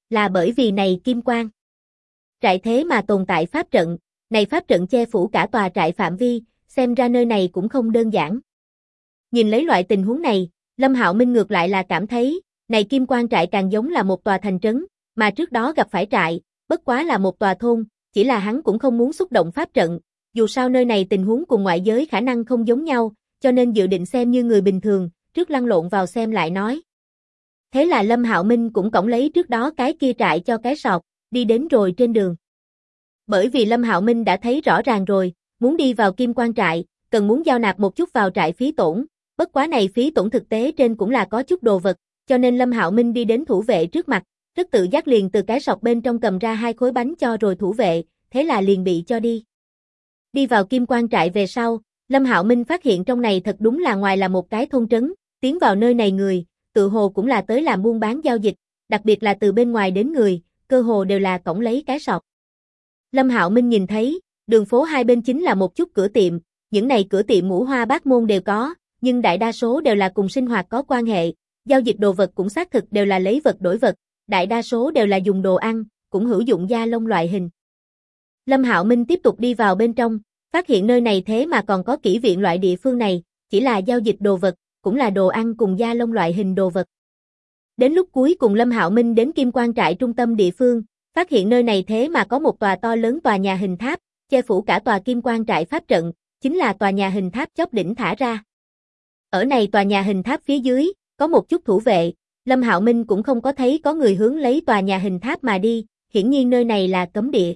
là bởi vì này kim quang trại thế mà tồn tại pháp trận, này pháp trận che phủ cả tòa trại phạm vi, xem ra nơi này cũng không đơn giản. Nhìn lấy loại tình huống này, Lâm Hạo Minh ngược lại là cảm thấy, này kim quang trại càng giống là một tòa thành trấn, mà trước đó gặp phải trại, bất quá là một tòa thôn, chỉ là hắn cũng không muốn xúc động pháp trận, dù sao nơi này tình huống cùng ngoại giới khả năng không giống nhau, cho nên dự định xem như người bình thường, trước lăn lộn vào xem lại nói. Thế là Lâm Hạo Minh cũng cõng lấy trước đó cái kia trại cho cái sọt, đi đến rồi trên đường. Bởi vì Lâm Hạo Minh đã thấy rõ ràng rồi, muốn đi vào kim quan trại, cần muốn giao nạp một chút vào trại phí tổn, bất quá này phí tổn thực tế trên cũng là có chút đồ vật, cho nên Lâm Hạo Minh đi đến thủ vệ trước mặt, rất tự giác liền từ cái sọt bên trong cầm ra 2 khối bánh cho rồi thủ vệ, thế là liền bị cho đi. Đi vào kim quan trại về sau, Lâm Hạo Minh phát hiện trong này thật đúng là ngoài là một cái thôn trấn, tiến vào nơi này người, tự hồ cũng là tới làm buôn bán giao dịch, đặc biệt là từ bên ngoài đến người, cơ hồ đều là cõng lấy cái sọt. Lâm Hạo Minh nhìn thấy, đường phố hai bên chính là một chút cửa tiệm, những này cửa tiệm ngũ hoa bát môn đều có, nhưng đại đa số đều là cùng sinh hoạt có quan hệ, giao dịch đồ vật cũng xác thực đều là lấy vật đổi vật, đại đa số đều là dùng đồ ăn, cũng hữu dụng da lông loại hình. Lâm Hạo Minh tiếp tục đi vào bên trong, phát hiện nơi này thế mà còn có kỹ viện loại địa phương này, chỉ là giao dịch đồ vật, cũng là đồ ăn cùng da lông loại hình đồ vật. Đến lúc cuối cùng Lâm Hạo Minh đến Kim Quan trại trung tâm địa phương, phát hiện nơi này thế mà có một tòa to lớn tòa nhà hình tháp, che phủ cả tòa Kim Quan trại pháp trận, chính là tòa nhà hình tháp chóp đỉnh thả ra. Ở này tòa nhà hình tháp phía dưới, có một chút thủ vệ, Lâm Hạo Minh cũng không có thấy có người hướng lấy tòa nhà hình tháp mà đi, hiển nhiên nơi này là cấm địa.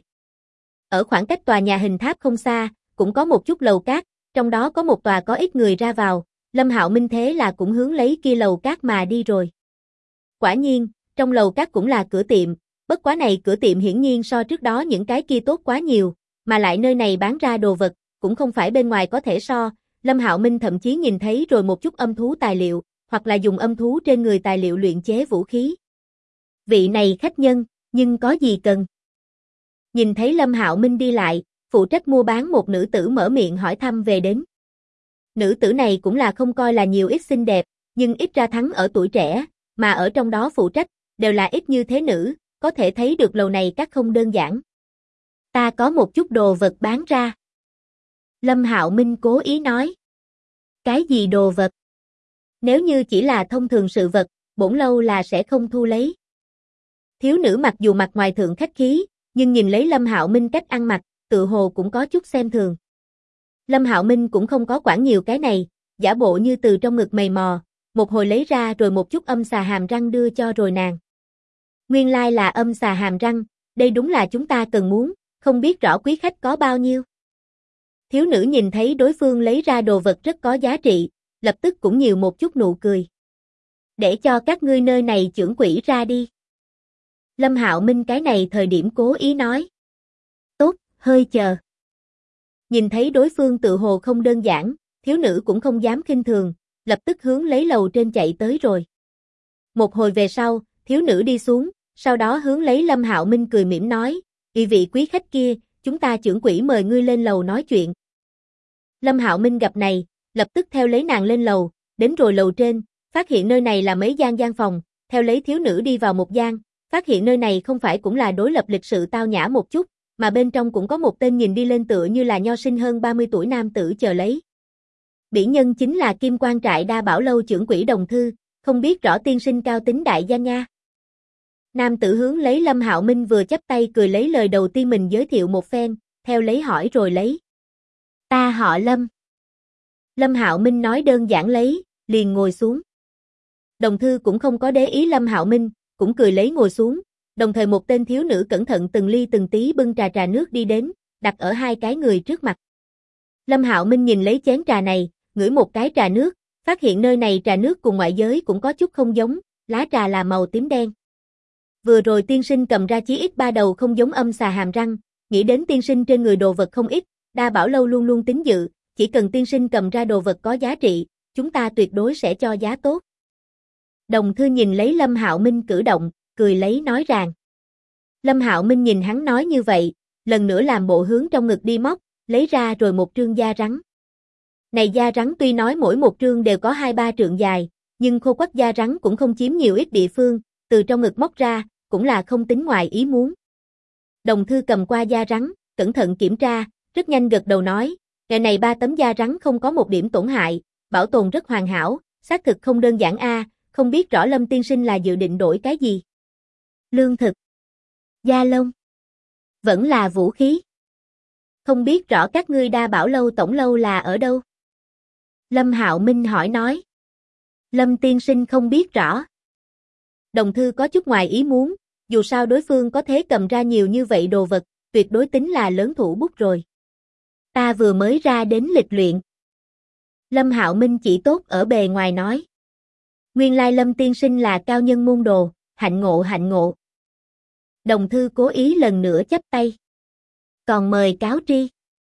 Ở khoảng cách tòa nhà hình tháp không xa, cũng có một chút lầu cát, trong đó có một tòa có ít người ra vào, Lâm Hạo Minh thế là cũng hướng lấy kia lầu cát mà đi rồi. Quả nhiên, trong lầu cát cũng là cửa tiệm, bất quá này cửa tiệm hiển nhiên so trước đó những cái kia tốt quá nhiều, mà lại nơi này bán ra đồ vật, cũng không phải bên ngoài có thể so, Lâm Hạo Minh thậm chí nhìn thấy rồi một chút âm thú tài liệu, hoặc là dùng âm thú trên người tài liệu luyện chế vũ khí. Vị này khách nhân, nhưng có gì cần? Nhìn thấy Lâm Hạo Minh đi lại, phụ trách mua bán một nữ tử mở miệng hỏi thăm về đến. Nữ tử này cũng là không coi là nhiều ít xinh đẹp, nhưng ít ra thắng ở tuổi trẻ, mà ở trong đó phụ trách, đều là ít như thế nữ, có thể thấy được lầu này các không đơn giản. Ta có một chút đồ vật bán ra. Lâm Hạo Minh cố ý nói. Cái gì đồ vật? Nếu như chỉ là thông thường sự vật, bổn lâu là sẽ không thu lấy. Thiếu nữ mặc dù mặt ngoài thượng khách khí, nhưng nhìn lấy Lâm Hạo Minh cách ăn mặc, tự hồ cũng có chút xem thường. Lâm Hạo Minh cũng không có quản nhiều cái này, giả bộ như từ trong ngực mày mò, một hồi lấy ra rồi một chút âm xà hàm răng đưa cho rồi nàng. Nguyên lai là âm xà hàm răng, đây đúng là chúng ta cần muốn, không biết rõ quý khách có bao nhiêu. Thiếu nữ nhìn thấy đối phương lấy ra đồ vật rất có giá trị, lập tức cũng nhiều một chút nụ cười. Để cho các ngươi nơi này chưởng quỹ ra đi. Lâm Hạo Minh cái này thời điểm cố ý nói. Tốt, hơi chờ. Nhìn thấy đối phương tự hồ không đơn giản, thiếu nữ cũng không dám khinh thường, lập tức hướng lấy lầu trên chạy tới rồi. Một hồi về sau, thiếu nữ đi xuống, sau đó hướng lấy Lâm Hạo Minh cười mỉm nói, "Ý vị quý khách kia, chúng ta chưởng quỹ mời ngươi lên lầu nói chuyện." Lâm Hạo Minh gặp này, lập tức theo lấy nàng lên lầu, đến rồi lầu trên, phát hiện nơi này là mấy gian phòng, theo lấy thiếu nữ đi vào một gian, phát hiện nơi này không phải cũng là đối lập lịch sự tao nhã một chút, mà bên trong cũng có một tên nhìn đi lên tựa như là nho sinh hơn 30 tuổi nam tử chờ lấy. Bỉ nhân chính là Kim Quan trại Đa Bảo lâu chưởng quỹ Đồng Thư, không biết rõ tiên sinh cao tính đại danh nha. Nam tử hướng lấy Lâm Hạo Minh vừa chắp tay cười lấy lời đầu tiên mình giới thiệu một phen, theo lấy hỏi rồi lấy. Ta họ Lâm. Lâm Hạo Minh nói đơn giản lấy, liền ngồi xuống. Đồng Thư cũng không có để ý Lâm Hạo Minh, cũng cười lấy ngồi xuống, đồng thời một tên thiếu nữ cẩn thận từng ly từng tí bưng trà nước đi đến, đặt ở hai cái người trước mặt. Lâm Hạo Minh nhìn lấy chén trà này, ngửi một cái trà nước, phát hiện nơi này trà nước cùng ngoại giới cũng có chút không giống, lá trà là màu tím đen. Vừa rồi tiên sinh cầm ra chí ít 3 đầu không giống âm xà hàm răng, nghĩ đến tiên sinh trên người đồ vật không ít, Đa Bảo lâu luôn luôn tín dự, chỉ cần tiên sinh cầm ra đồ vật có giá trị, chúng ta tuyệt đối sẽ cho giá tốt. Đồng Thư nhìn lấy Lâm Hạo Minh cử động, cười lấy nói rằng. Lâm Hạo Minh nhìn hắn nói như vậy, lần nữa làm bộ hướng trong ngực đi móc, lấy ra rồi một trương da rắn. Này da rắn tuy nói mỗi một trương đều có 2-3 trượng dài, nhưng khô quắt da rắn cũng không chiếm nhiều ít địa phương, từ trong ngực móc ra, cũng là không tính ngoài ý muốn. Đồng thư cầm qua da rắn, cẩn thận kiểm tra, rất nhanh gật đầu nói, ngày này 3 tấm da rắn không có một điểm tổn hại, bảo tồn rất hoàn hảo, xác thực không đơn giản a, không biết rõ Lâm tiên sinh là dự định đổi cái gì? Lương thực, da lông, vẫn là vũ khí. Không biết rõ các ngươi Đa Bảo lâu tổng lâu là ở đâu? Lâm Hạo Minh hỏi nói. Lâm tiên sinh không biết rõ. Đồng thư có chút ngoài ý muốn, dù sao đối phương có thể cầm ra nhiều như vậy đồ vật, tuyệt đối tính là lớn thủ bút rồi. Ta vừa mới ra đến lịch luyện. Lâm Hạo Minh chỉ tốt ở bề ngoài nói. Nguyên lai Lâm tiên sinh là cao nhân môn đồ, hạnh ngộ hạnh ngộ. Đồng thư cố ý lần nữa chắp tay. Còn mời cáo tri.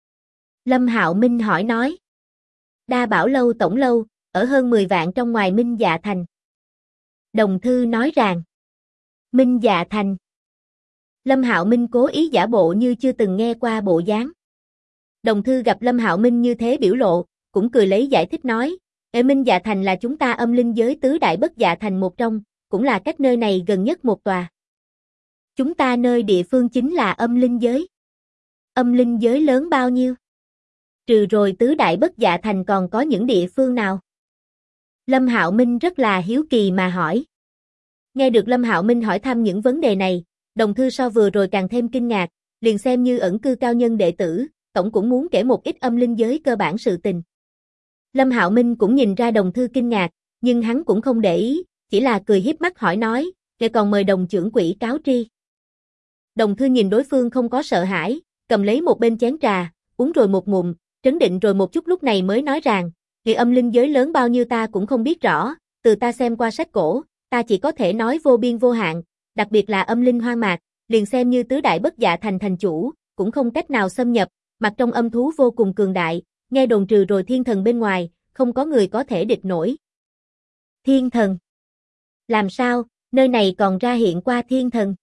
Lâm Hạo Minh hỏi nói. Đa Bảo lâu tổng lâu, ở hơn 10 vạn trong ngoài Minh Dạ Thành. Đồng thư nói rằng. Minh Dạ Thành. Lâm Hạo Minh cố ý giả bộ như chưa từng nghe qua bộ dáng. Đồng thư gặp Lâm Hạo Minh như thế biểu lộ, cũng cười lấy giải thích nói, Minh Dạ Thành là chúng ta âm linh giới tứ đại bất dạ thành một trong, cũng là cách nơi này gần nhất một tòa. Chúng ta nơi địa phương chính là âm linh giới. Âm linh giới lớn bao nhiêu? Trừ rồi tứ đại bất dạ thành còn có những địa phương nào? Lâm Hạo Minh rất là hiếu kỳ mà hỏi. Nghe được Lâm Hạo Minh hỏi thăm những vấn đề này, đồng thư so vừa rồi càng thêm kinh ngạc, liền xem như ẩn cư cao nhân đệ tử, tổng cũng muốn kể một ít âm linh giới cơ bản sự tình. Lâm Hạo Minh cũng nhìn ra đồng thư kinh ngạc, nhưng hắn cũng không để ý, chỉ là cười hiếp mắt hỏi nói, "Ngài còn mời đồng trưởng quỹ cáo tri." Đồng thư nhìn đối phương không có sợ hãi, cầm lấy một bên chén trà, uống rồi một ngụm, trấn định rồi một chút lúc này mới nói rằng, "Ngày âm linh giới lớn bao nhiêu ta cũng không biết rõ, từ ta xem qua sách cổ, ta chỉ có thể nói vô biên vô hạn, đặc biệt là âm linh hoang mạc, liền xem như tứ đại bất dạ thành thành chủ, cũng không cách nào xâm nhập, mặt trong âm thú vô cùng cường đại, nghe đồn trừ rồi thiên thần bên ngoài, không có người có thể địch nổi." Thiên thần? Làm sao, nơi này còn ra hiện qua thiên thần?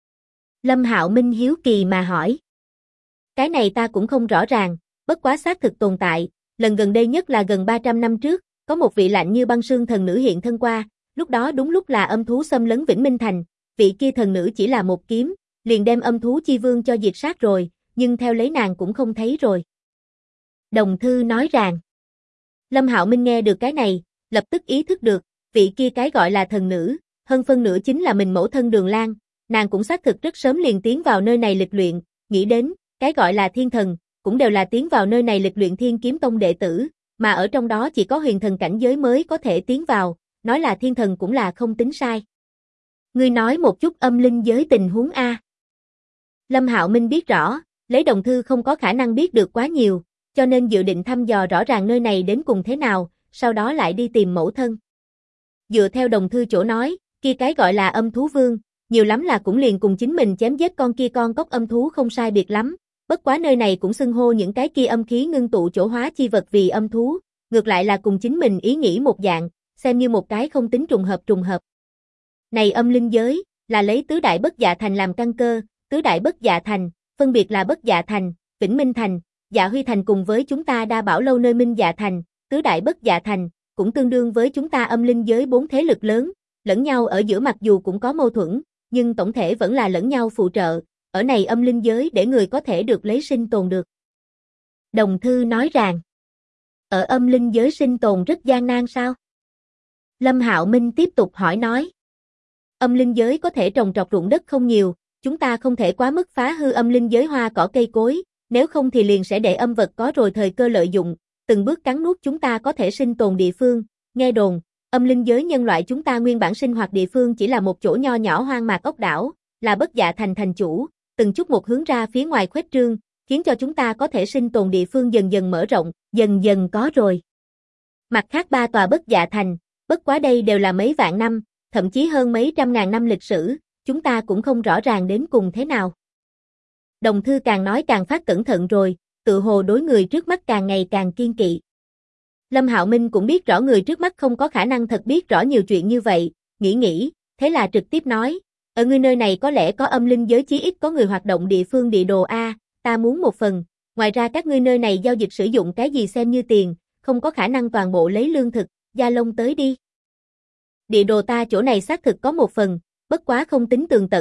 Lâm Hạo Minh hiếu kỳ mà hỏi. Cái này ta cũng không rõ ràng, bất quá xác thực tồn tại, lần gần đây nhất là gần 300 năm trước, có một vị lạnh như băng sương thần nữ hiện thân qua, lúc đó đúng lúc là âm thú xâm lấn Vĩnh Minh Thành, vị kia thần nữ chỉ là một kiếm, liền đem âm thú chi vương cho diệt sát rồi, nhưng theo lấy nàng cũng không thấy rồi. Đồng thư nói rằng, Lâm Hạo Minh nghe được cái này, lập tức ý thức được, vị kia cái gọi là thần nữ, hơn phân nửa chính là mình mẫu thân Đường Lan, nàng cũng xác thực rất sớm liền tiến vào nơi này lịch luyện, nghĩ đến, cái gọi là thiên thần, cũng đều là tiến vào nơi này lịch luyện Thiên Kiếm Tông đệ tử, mà ở trong đó chỉ có huyền thần cảnh giới mới có thể tiến vào, nói là thiên thần cũng là không tính sai. Ngươi nói một chút âm linh giới tình huống a. Lâm Hạo Minh biết rõ, lấy đồng thư không có khả năng biết được quá nhiều, cho nên dự định thăm dò rõ ràng nơi này đến cùng thế nào, sau đó lại đi tìm mẫu thân. Dựa theo đồng thư chỗ nói, kia cái gọi là âm thú vương, nhiều lắm là cũng liền cùng chính mình chém giết con kia con cóc âm thú không sai biệt lắm, bất quá nơi này cũng xưng hô những cái kia âm khí ngưng tụ chỗ hóa chi vật vì âm thú, ngược lại là cùng chính mình ý nghĩ một dạng, xem như một cái không tính trùng hợp. Này âm linh giới, là lấy tứ đại bất dạ thành làm căn cơ, tứ đại bất dạ thành, phân biệt là Bất Dạ Thành, Vĩnh Minh Thành, Dạ Huy Thành cùng với chúng ta Đa Bảo lâu nơi Minh Dạ Thành, tứ đại Bất Dạ Thành, cũng tương đương với chúng ta âm linh giới 4 thế lực lớn, lẫn nhau ở giữa mặc dù cũng có mâu thuẫn, nhưng tổng thể vẫn là lẫn nhau phụ trợ, ở này âm linh giới để người có thể được lấy sinh tồn được. Đồng thư nói rằng, ở âm linh giới sinh tồn rất gian nan sao? Lâm Hạo Minh tiếp tục hỏi nói, âm linh giới có thể trồng trọt ruộng đất không nhiều, chúng ta không thể quá mức phá hư âm linh giới hoa cỏ cây cối, nếu không thì liền sẽ để âm vật có rồi thời cơ lợi dụng, từng bước cắn nuốt chúng ta có thể sinh tồn địa phương. Nghe đồn, âm linh giới nhân loại chúng ta nguyên bản sinh hoạt địa phương chỉ là một chỗ nho nhỏ hoang mạc ốc đảo, là Bất Dạ Thành thành chủ, từng chút một hướng ra phía ngoài khuếch trương, khiến cho chúng ta có thể sinh tồn địa phương dần dần mở rộng, dần dần có rồi. Mặt khác 3 tòa Bất Dạ Thành, bất quá đây đều là mấy vạn năm, thậm chí hơn mấy trăm ngàn năm lịch sử, chúng ta cũng không rõ ràng đến cùng thế nào. Đồng thư càng nói càng phát cẩn thận rồi, tự hồ đối người trước mắt càng ngày càng kiên kỵ. Lâm Hạo Minh cũng biết rõ người trước mắt không có khả năng thật biết rõ nhiều chuyện như vậy, nghĩ, thế là trực tiếp nói, ở ngươi nơi này có lẽ có âm linh giới chí ít có người hoạt động địa phương địa đồ A, ta muốn một phần, ngoài ra các ngươi nơi này giao dịch sử dụng cái gì xem như tiền, không có khả năng toàn bộ lấy lương thực, da lông tới đi. Địa đồ ta chỗ này xác thực có một phần, bất quá không tính tường tận,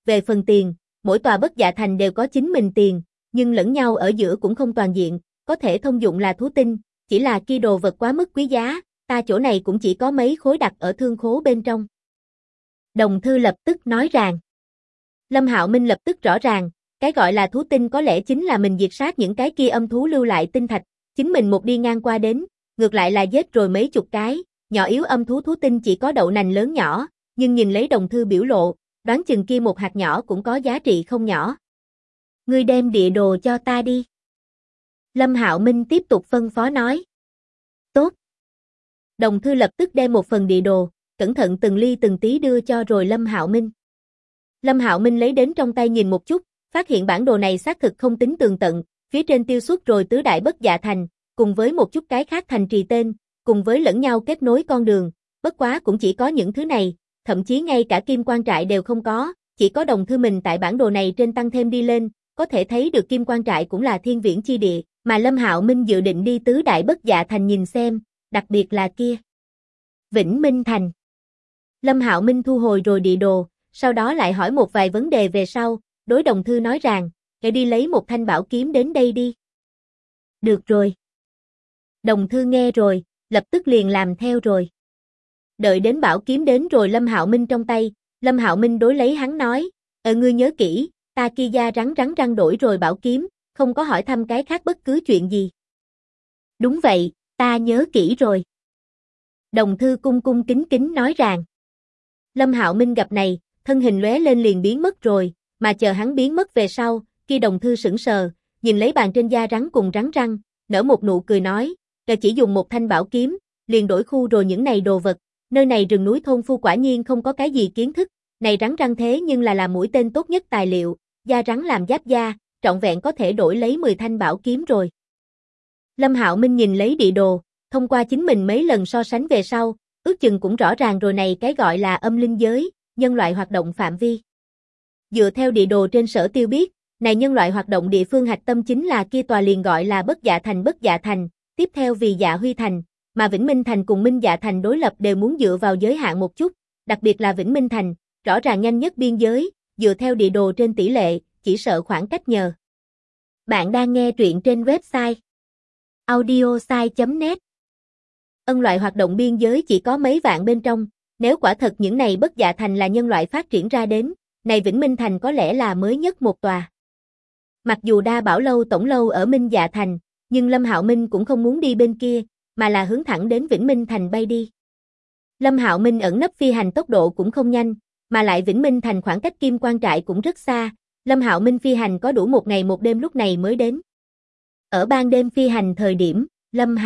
về phần tiền, mỗi tòa Bất Dạ Thành đều có chính mình tiền, nhưng lẫn nhau ở giữa cũng không toàn diện, có thể thông dụng là thú tinh, chỉ là kia đồ vật quá mức quý giá, ta chỗ này cũng chỉ có mấy khối đặt ở thương khố bên trong. Đồng thư lập tức nói rằng. Lâm Hạo Minh lập tức rõ ràng, cái gọi là thú tinh có lẽ chính là mình diệt sát những cái kia âm thú lưu lại tinh thạch, chính mình một đi ngang qua đến, ngược lại là giết rồi mấy chục cái, nhỏ yếu âm thú thú tinh chỉ có đậu nành lớn nhỏ, nhưng nhìn lấy đồng thư biểu lộ, đoán chừng kia một hạt nhỏ cũng có giá trị không nhỏ. Ngươi đem địa đồ cho ta đi. Lâm Hạo Minh tiếp tục phân phó nói. Tốt. Đồng thư lập tức đem một phần địa đồ, cẩn thận từng ly từng tí đưa cho rồi Lâm Hạo Minh. Lâm Hạo Minh lấy đến trong tay nhìn một chút, phát hiện bản đồ này xác thực không tính tường tận, phía trên tiêu xuất rồi tứ đại Bất Dạ Thành, cùng với một chút cái khác thành trì tên, cùng với lẫn nhau kết nối con đường, bất quá cũng chỉ có những thứ này, thậm chí ngay cả kim quan trại đều không có, chỉ có đồng thư mình tại bản đồ này trên tăng thêm đi lên, có thể thấy được kim quan trại cũng là thiên viễn chi địa, mà Lâm Hạo Minh dự định đi tứ đại Bất Dạ Thành nhìn xem, đặc biệt là kia. Vĩnh Minh Thành. Lâm Hạo Minh thu hồi rồi địa đồ, sau đó lại hỏi một vài vấn đề về sau, đối đồng thư nói rằng, hãy đi lấy một thanh bảo kiếm đến đây đi. Được rồi. Đồng thư nghe rồi, lập tức liền làm theo rồi. Đợi đến bảo kiếm đến rồi Lâm Hạo Minh trong tay, Lâm Hạo Minh đối lấy hắn nói, ngươi nhớ kỹ, ta kia da rắn đổi rồi bảo kiếm, không có hỏi thăm cái khác bất cứ chuyện gì. Đúng vậy, ta nhớ kỹ rồi. Đồng thư cung cung kính kính nói rằng. Lâm Hạo Minh gặp này, thân hình lóe lên liền biến mất rồi, mà chờ hắn biến mất về sau, kia đồng thư sững sờ, nhìn lấy bàn trên da rắn cùng rắn răng, nở một nụ cười nói, chỉ dùng một thanh bảo kiếm, liền đổi khu rồi những này đồ vật, nơi này rừng núi thôn phu quả nhiên không có cái gì kiến thức, này rắn răng thế nhưng là làm mũi tên tốt nhất tài liệu, da rắn làm giáp da, trọn vẹn có thể đổi lấy 10 thanh bảo kiếm rồi. Lâm Hạo Minh nhìn lấy địa đồ, thông qua chính mình mấy lần so sánh về sau, ước chừng cũng rõ ràng rồi này cái gọi là âm linh giới, nhân loại hoạt động phạm vi. Dựa theo địa đồ trên sở tiêu biết, này nhân loại hoạt động địa phương hạch tâm chính là kia tòa liền gọi là Bất Dạ Thành, tiếp theo vì Dạ Huy Thành, mà Vĩnh Minh Thành cùng Minh Dạ Thành đối lập đều muốn dựa vào giới hạn một chút, đặc biệt là Vĩnh Minh Thành, rõ ràng nhanh nhất biên giới, dựa theo địa đồ trên tỷ lệ, chỉ sợ khoảng cách nhờ. Bạn đang nghe truyện trên website audiosai.net. Loại hoạt động biên giới chỉ có mấy vạn bên trong, nếu quả thật những này Bất Dạ Thành là nhân loại phát triển ra đến, này Vĩnh Minh Thành có lẽ là mới nhất một tòa. Mặc dù đa bảo lâu tổng lâu ở Minh Dạ Thành, nhưng Lâm Hạo Minh cũng không muốn đi bên kia, mà là hướng thẳng đến Vĩnh Minh Thành bay đi. Lâm Hạo Minh ẩn nấp phi hành tốc độ cũng không nhanh, mà lại Vĩnh Minh Thành khoảng cách kim quan trại cũng rất xa, Lâm Hạo Minh phi hành có đủ một ngày một đêm lúc này mới đến. Ở ban đêm phi hành thời điểm, Lâm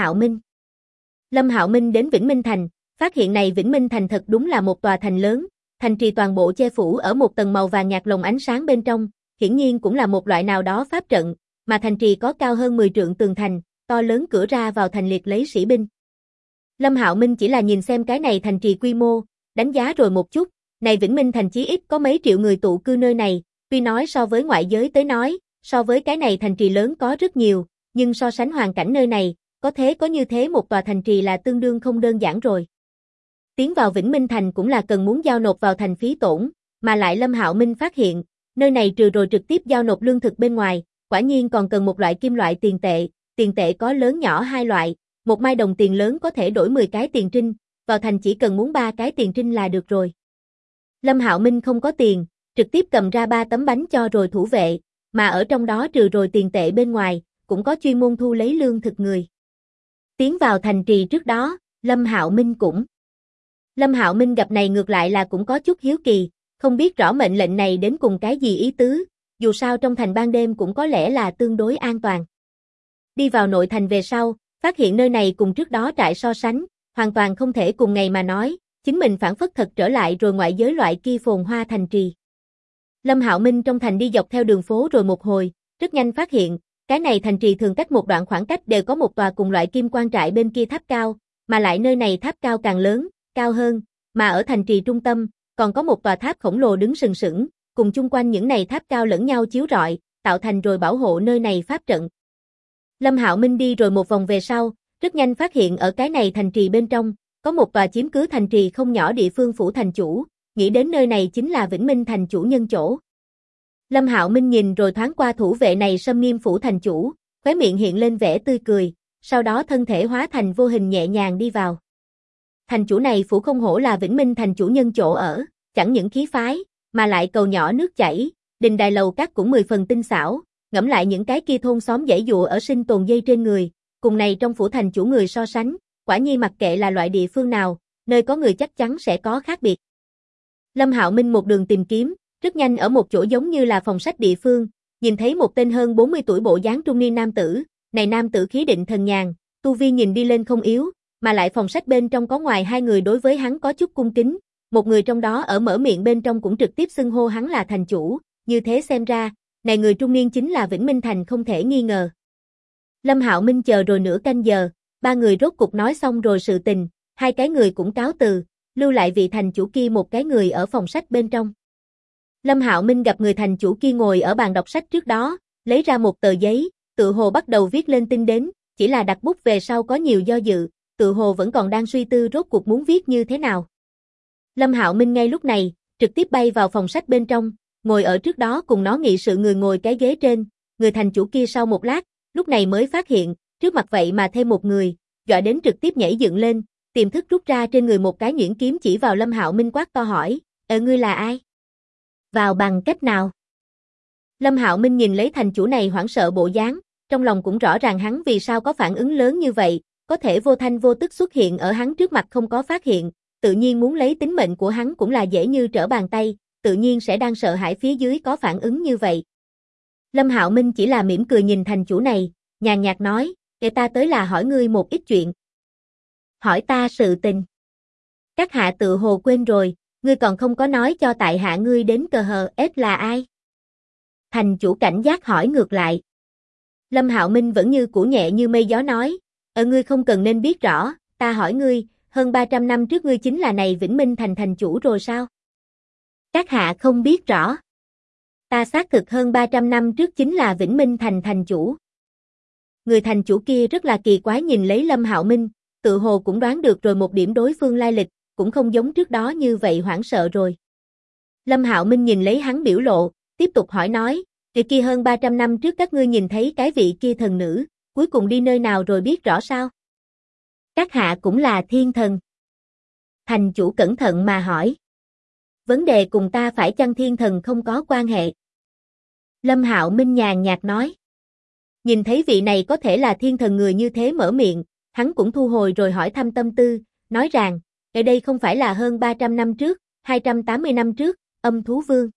Hạo Minh đến Vĩnh Minh Thành, phát hiện này Vĩnh Minh Thành thật đúng là một tòa thành lớn, thành trì toàn bộ che phủ ở một tầng màu vàng nhạt lồng ánh sáng bên trong, hiển nhiên cũng là một loại nào đó pháp trận, mà thành trì có cao hơn 10 trượng tường thành, to lớn cửa ra vào thành liệt lấy sĩ binh. Lâm Hạo Minh chỉ là nhìn xem cái này thành trì quy mô, đánh giá rồi một chút, này Vĩnh Minh Thành chí ít có mấy triệu người tụ cư nơi này, tuy nói so với ngoại giới tới nói, so với cái này thành trì lớn có rất nhiều, nhưng so sánh hoàn cảnh nơi này, có như thế một tòa thành trì là tương đương không đơn giản rồi. Tiến vào Vĩnh Minh Thành cũng là cần muốn giao nộp vào thành phí tổn, mà lại Lâm Hạo Minh phát hiện, nơi này trừ rồi trực tiếp giao nộp lương thực bên ngoài, quả nhiên còn cần một loại kim loại tiền tệ có lớn nhỏ hai loại, một mai đồng tiền lớn có thể đổi 10 cái tiền trinh, vào thành chỉ cần muốn 3 cái tiền trinh là được rồi. Lâm Hạo Minh không có tiền, trực tiếp cầm ra 3 tấm bánh cho rồi thủ vệ, mà ở trong đó trừ rồi tiền tệ bên ngoài, cũng có chuyên môn thu lấy lương thực người. Tiến vào thành trì trước đó, Lâm Hạo Minh gặp này ngược lại là cũng có chút hiếu kỳ, không biết rõ mệnh lệnh này đến cùng cái gì ý tứ, dù sao trong thành ban đêm cũng có lẽ là tương đối an toàn. Đi vào nội thành về sau, phát hiện nơi này cùng trước đó trại so sánh, hoàn toàn không thể cùng ngày mà nói, chính mình phản phất thật trở lại rồi ngoại giới loại kia phồn hoa thành trì. Lâm Hạo Minh trong thành đi dọc theo đường phố rồi một hồi, rất nhanh phát hiện, cái này thành trì thường cách một đoạn khoảng cách đều có một tòa cùng loại kim quan trại bên kia tháp cao, mà lại nơi này tháp cao càng lớn, cao hơn, mà ở thành trì trung tâm, còn có một tòa tháp khổng lồ đứng sừng sững, cùng chung quanh những này tháp cao lẫn nhau chiếu rọi, tạo thành rồi bảo hộ nơi này pháp trận. Lâm Hạo Minh đi rồi một vòng về sau, rất nhanh phát hiện ở cái này thành trì bên trong, có một tòa chiếm cứ thành trì không nhỏ địa phương phủ thành chủ, nghĩ đến nơi này chính là Vĩnh Minh thành chủ nhân chỗ. Lâm Hạo Minh nhìn rồi thoáng qua thủ vệ này Sâm Nghiêm phủ thành chủ, khóe miệng hiện lên vẻ tươi cười, sau đó thân thể hóa thành vô hình nhẹ nhàng đi vào. Thành chủ này phủ không hổ là Vĩnh Minh thành chủ nhân chỗ ở, chẳng những khí phái, mà lại cầu nhỏ nước chảy, đình đài lầu các cũng 10 phần tinh xảo, ngẫm lại những cái kia thôn xóm giãy dụa ở sinh tồn dây trên người, cùng này trong phủ thành chủ người so sánh, quả nhiên mặc kệ là loại địa phương nào, nơi có người chắc chắn sẽ có khác biệt. Lâm Hạo Minh một đường tìm kiếm, rất nhanh ở một chỗ giống như là phòng sách địa phương, nhìn thấy một tên hơn 40 tuổi bộ dáng trung niên nam tử, này nam tử khí định thần nhàn, tu vi nhìn đi lên không yếu, mà lại phòng sách bên trong có ngoài hai người đối với hắn có chút cung kính, một người trong đó ở mở miệng bên trong cũng trực tiếp xưng hô hắn là thành chủ, như thế xem ra, này người trung niên chính là Vĩnh Minh Thành không thể nghi ngờ. Lâm Hạo Minh chờ rồi nửa canh giờ, ba người rốt cục nói xong rồi sự tình, hai cái người cũng cáo từ, lưu lại vị thành chủ kia một cái người ở phòng sách bên trong. Lâm Hạo Minh gặp người thành chủ kia ngồi ở bàn đọc sách trước đó, lấy ra một tờ giấy, tự hồ bắt đầu viết lên tin đến, chỉ là đặt bút về sau có nhiều do dự, tự hồ vẫn còn đang suy tư rốt cuộc muốn viết như thế nào. Lâm Hạo Minh ngay lúc này, trực tiếp bay vào phòng sách bên trong, ngồi ở trước đó cùng nó nghị sự người ngồi cái ghế trên, người thành chủ kia sau một lát, lúc này mới phát hiện, trước mặt vậy mà thêm một người, dọa đến trực tiếp nhảy dựng lên, tiềm thức rút ra trên người một cái nhuyễn kiếm chỉ vào Lâm Hạo Minh quát to hỏi, ngươi là ai? Vào bằng cách nào? Lâm Hạo Minh nhìn lấy thành chủ này hoảng sợ bộ dáng, trong lòng cũng rõ ràng hắn vì sao có phản ứng lớn như vậy, có thể vô thanh vô tức xuất hiện ở hắn trước mặt không có phát hiện, tự nhiên muốn lấy tính mệnh của hắn cũng là dễ như trở bàn tay, tự nhiên sẽ đang sợ hãi phía dưới có phản ứng như vậy. Lâm Hạo Minh chỉ là mỉm cười nhìn thành chủ này, nhàn nhạt nói, để ta tới là hỏi ngươi một ít chuyện. Hỏi ta sự tình. Các hạ tự hồ quên rồi, ngươi còn không có nói cho tại hạ ngươi đến cờ hờ ết là ai? Thành chủ cảnh giác hỏi ngược lại. Lâm Hạo Minh vẫn như cũ nhẹ như mây gió nói, ngươi không cần nên biết rõ, ta hỏi ngươi, hơn 300 năm trước ngươi chính là này Vĩnh Minh thành thành chủ rồi sao? Các hạ không biết rõ. Ta xác thực hơn 300 năm trước chính là Vĩnh Minh thành thành chủ. Người thành chủ kia rất là kỳ quái nhìn lấy Lâm Hạo Minh, tự hồ cũng đoán được rồi một điểm đối phương lai lịch, cũng không giống trước đó như vậy hoảng sợ rồi. Lâm Hạo Minh nhìn lấy hắn biểu lộ, tiếp tục hỏi nói, cái kia hơn 300 năm trước các ngươi nhìn thấy cái vị kia thần nữ, cuối cùng đi nơi nào rồi biết rõ sao? Các hạ cũng là thiên thần. Thành chủ cẩn thận mà hỏi. Vấn đề cùng ta phải chăng thiên thần không có quan hệ? Lâm Hạo Minh nhàn nhạt nói. Nhìn thấy vị này có thể là thiên thần người như thế mở miệng, hắn cũng thu hồi rồi hỏi thăm tâm tư, nói rằng, ở đây không phải là hơn 300 năm trước, 280 năm trước, âm thú vương.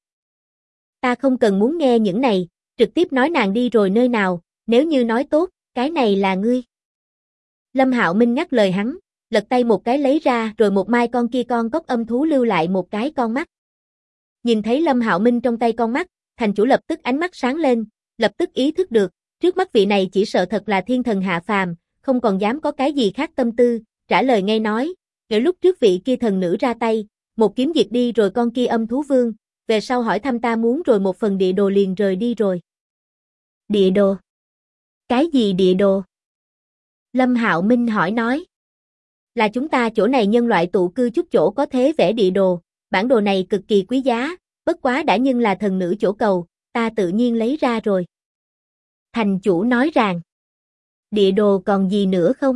Ta không cần muốn nghe những này, trực tiếp nói nàng đi rồi nơi nào, nếu như nói tốt, cái này là ngươi. Lâm Hạo Minh ngắt lời hắn, lật tay một cái lấy ra rồi một mai con kia con cóc âm thú lưu lại một cái con mắt. Nhìn thấy Lâm Hạo Minh trong tay con mắt, thành chủ lập tức ánh mắt sáng lên, lập tức ý thức được, trước mắt vị này chỉ sợ thật là thiên thần hạ phàm, không còn dám có cái gì khác tâm tư, trả lời ngay nói, ở lúc trước vị kia thần nữ ra tay, một kiếm diệt đi rồi con kia âm thú vương, về sau hỏi thăm ta muốn rồi một phần địa đồ liền rời đi rồi. Địa đồ? Cái gì địa đồ? Lâm Hạo Minh hỏi nói. Là chúng ta chỗ này nhân loại tụ cư chút chỗ có thế vẽ địa đồ, bản đồ này cực kỳ quý giá, bất quá đã nhưng là thần nữ chỗ cầu, ta tự nhiên lấy ra rồi. Thành chủ nói rằng, địa đồ còn gì nữa không?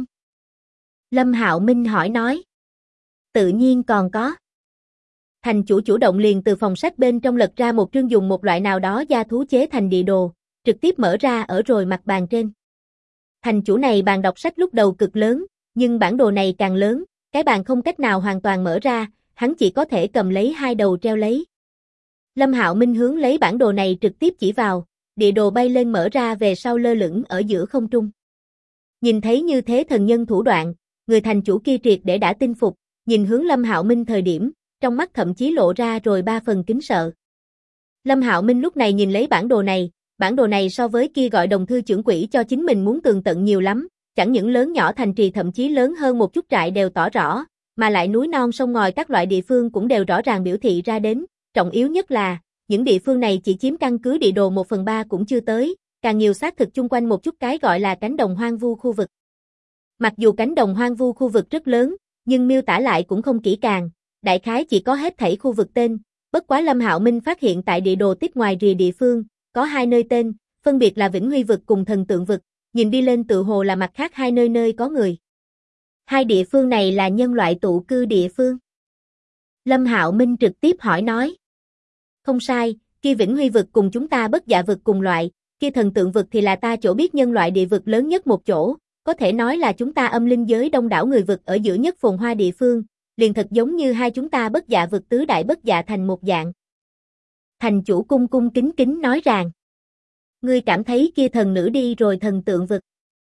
Lâm Hạo Minh hỏi nói. Tự nhiên còn có. Thành chủ chủ động liền từ phòng sách bên trong lật ra một chương dùng một loại nào đó gia thú chế thành địa đồ, trực tiếp mở ra ở rồi mặt bàn trên. Thành chủ này bàn đọc sách lúc đầu cực lớn, nhưng bản đồ này càng lớn, cái bàn không cách nào hoàn toàn mở ra, hắn chỉ có thể cầm lấy hai đầu treo lấy. Lâm Hạo Minh hướng lấy bản đồ này trực tiếp chỉ vào, địa đồ bay lên mở ra về sau lơ lửng ở giữa không trung. Nhìn thấy như thế thần nhân thủ đoạn, người thành chủ kia triệt để đã tin phục, nhìn hướng Lâm Hạo Minh thời điểm, trong mắt thậm chí lộ ra rồi 3 phần kính sợ. Lâm Hạo Minh lúc này nhìn lấy bản đồ này so với kia gọi đồng thư trưởng quỹ cho chính mình muốn tường tận nhiều lắm, chẳng những lớn nhỏ thành trì thậm chí lớn hơn một chút trại đều tỏ rõ, mà lại núi non sông ngòi các loại địa phương cũng đều rõ ràng biểu thị ra đến, trọng yếu nhất là, những địa phương này chỉ chiếm căn cứ địa đồ 1/3 cũng chưa tới, càng nhiều xác thực chung quanh một chút cái gọi là cánh đồng hoang vu khu vực. Mặc dù cánh đồng hoang vu khu vực rất lớn, nhưng miêu tả lại cũng không kỹ càng, đại khái chỉ có hết thảy khu vực tên, Bất quá Lâm Hạo Minh phát hiện tại địa đồ tích ngoài rìa địa phương, có hai nơi tên, phân biệt là Vĩnh Huy vực cùng Thần Tượng vực, nhìn đi lên tự hồ là mặt khác hai nơi nơi có người. Hai địa phương này là nhân loại tụ cư địa phương. Lâm Hạo Minh trực tiếp hỏi nói. Không sai, kia Vĩnh Huy vực cùng chúng ta Bất Dạ vực cùng loại, kia Thần Tượng vực thì là ta chỗ biết nhân loại địa vực lớn nhất một chỗ, có thể nói là chúng ta âm linh giới đông đảo người vực ở giữa nhất phồn hoa địa phương, liền thật giống như hai chúng ta Bất Dạ vực tứ đại Bất Dạ thành một dạng. Thành chủ cung cung kính kính nói rằng. Ngươi cảm thấy kia thần nữ đi rồi Thần Tượng vực?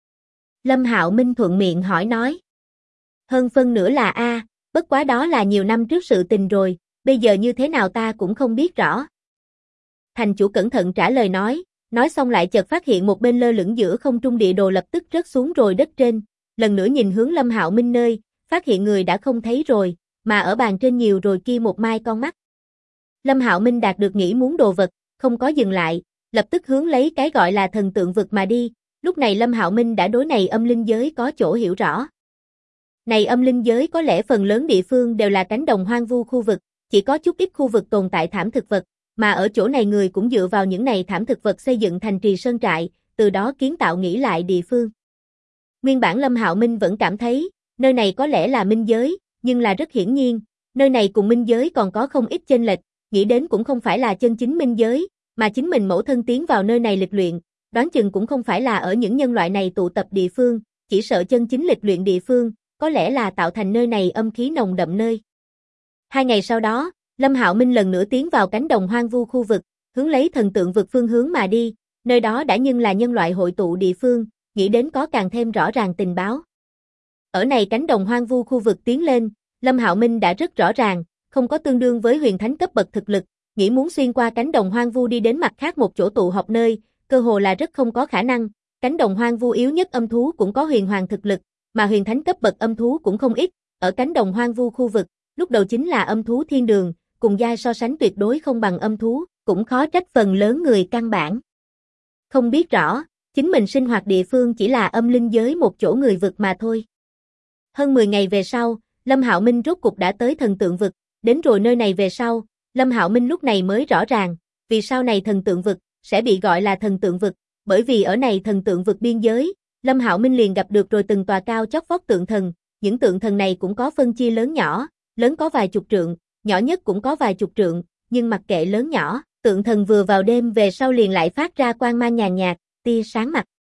Lâm Hạo Minh thuận miệng hỏi nói. Hơn phân nửa là A, bất quá đó là nhiều năm trước sự tình rồi, bây giờ như thế nào ta cũng không biết rõ. Thành chủ cẩn thận trả lời nói xong lại chợt phát hiện một bên lơ lửng giữa không trung địa đồ lập tức rớt xuống rồi đất trên, lần nữa nhìn hướng Lâm Hạo Minh nơi, phát hiện người đã không thấy rồi, mà ở bàn trên nhiều rồi kia một mai con mắt. Lâm Hạo Minh đạt được nghĩ muốn đồ vật, không có dừng lại, lập tức hướng lấy cái gọi là Thần Tượng vực mà đi, lúc này Lâm Hạo Minh đã đối này âm linh giới có chỗ hiểu rõ. Này âm linh giới có lẽ phần lớn địa phương đều là cánh đồng hoang vu khu vực, chỉ có chút ít khu vực tồn tại thảm thực vật, mà ở chỗ này người cũng dựa vào những này thảm thực vật xây dựng thành trì sơn trại, từ đó kiến tạo nghĩ lại địa phương. Nguyên bản Lâm Hạo Minh vẫn cảm thấy, nơi này có lẽ là minh giới, nhưng là rất hiển nhiên, nơi này cùng minh giới còn có không ít chênh lệch, nghĩ đến cũng không phải là chân chính minh giới, mà chính mình mẫu thân tiến vào nơi này lịch luyện, đoán chừng cũng không phải là ở những nhân loại này tụ tập địa phương, chỉ sợ chân chính lịch luyện địa phương, có lẽ là tạo thành nơi này âm khí nồng đậm nơi. 2 ngày sau đó, Lâm Hạo Minh lần nữa tiến vào cánh đồng hoang vu khu vực, hướng lấy Thần Tượng vực phương hướng mà đi, nơi đó đã nhưng là nhân loại hội tụ địa phương, nghĩ đến có càng thêm rõ ràng tình báo. Ở này cánh đồng hoang vu khu vực tiến lên, Lâm Hạo Minh đã rất rõ ràng, không có tương đương với huyền thánh cấp bậc thực lực, nghĩ muốn xuyên qua cánh đồng hoang vu đi đến mặt khác một chỗ tụ họp nơi, cơ hồ là rất không có khả năng, cánh đồng hoang vu yếu nhất âm thú cũng có huyền hoàng thực lực, mà huyền thánh cấp bậc âm thú cũng không ít, ở cánh đồng hoang vu khu vực, lúc đầu chính là âm thú thiên đường, cùng giai so sánh tuyệt đối không bằng âm thú, cũng khó trách phần lớn người căn bản. Không biết rõ, chính mình sinh hoạt địa phương chỉ là âm linh giới một chỗ người vực mà thôi. Hơn 10 ngày về sau, Lâm Hạo Minh rốt cục đã tới Thần Tượng vực, đến rồi nơi này về sau, Lâm Hạo Minh lúc này mới rõ ràng, vì sao này Thần Tượng vực sẽ bị gọi là Thần Tượng vực, bởi vì ở này Thần Tượng vực biên giới, Lâm Hạo Minh liền gặp được rồi từng tòa cao chót vót tượng thần, những tượng thần này cũng có phân chia lớn nhỏ, lớn có vài chục trượng, nhỏ nhất cũng có vài chục trượng, nhưng mặc kệ lớn nhỏ, tượng thần vừa vào đêm về sau liền lại phát ra quang mang nhàn nhạt, tia sáng mặt.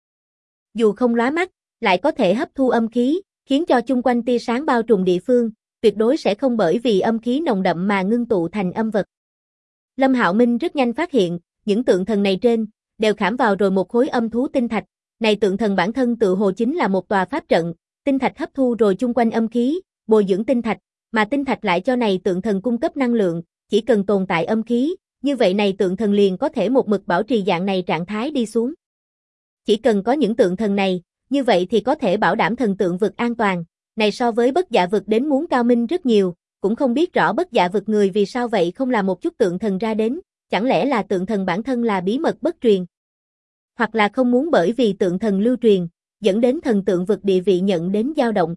Dù không lóa mắt, lại có thể hấp thu âm khí, khiến cho chung quanh tia sáng bao trùm địa phương, tuyệt đối sẽ không bởi vì âm khí nồng đậm mà ngưng tụ thành âm vật. Lâm Hạo Minh rất nhanh phát hiện, những tượng thần này trên, đều khảm vào rồi một khối âm thú tinh thạch, này tượng thần bản thân tự hồ chính là một tòa pháp trận, tinh thạch hấp thu rồi chung quanh âm khí, bồi dưỡng tinh thạch, mà tinh thạch lại cho này tượng thần cung cấp năng lượng, chỉ cần tồn tại âm khí, như vậy này tượng thần liền có thể một mực bảo trì dạng này trạng thái đi xuống. Chỉ cần có những tượng thần này, như vậy thì có thể bảo đảm Thần Tượng vực an toàn, này so với Bất Dạ vực đến muốn cao minh rất nhiều, cũng không biết rõ Bất Dạ vực người vì sao vậy không làm một chút tượng thần ra đến, chẳng lẽ là tượng thần bản thân là bí mật bất truyền, hoặc là không muốn bởi vì tượng thần lưu truyền, dẫn đến Thần Tượng vực địa vị nhận đến dao động.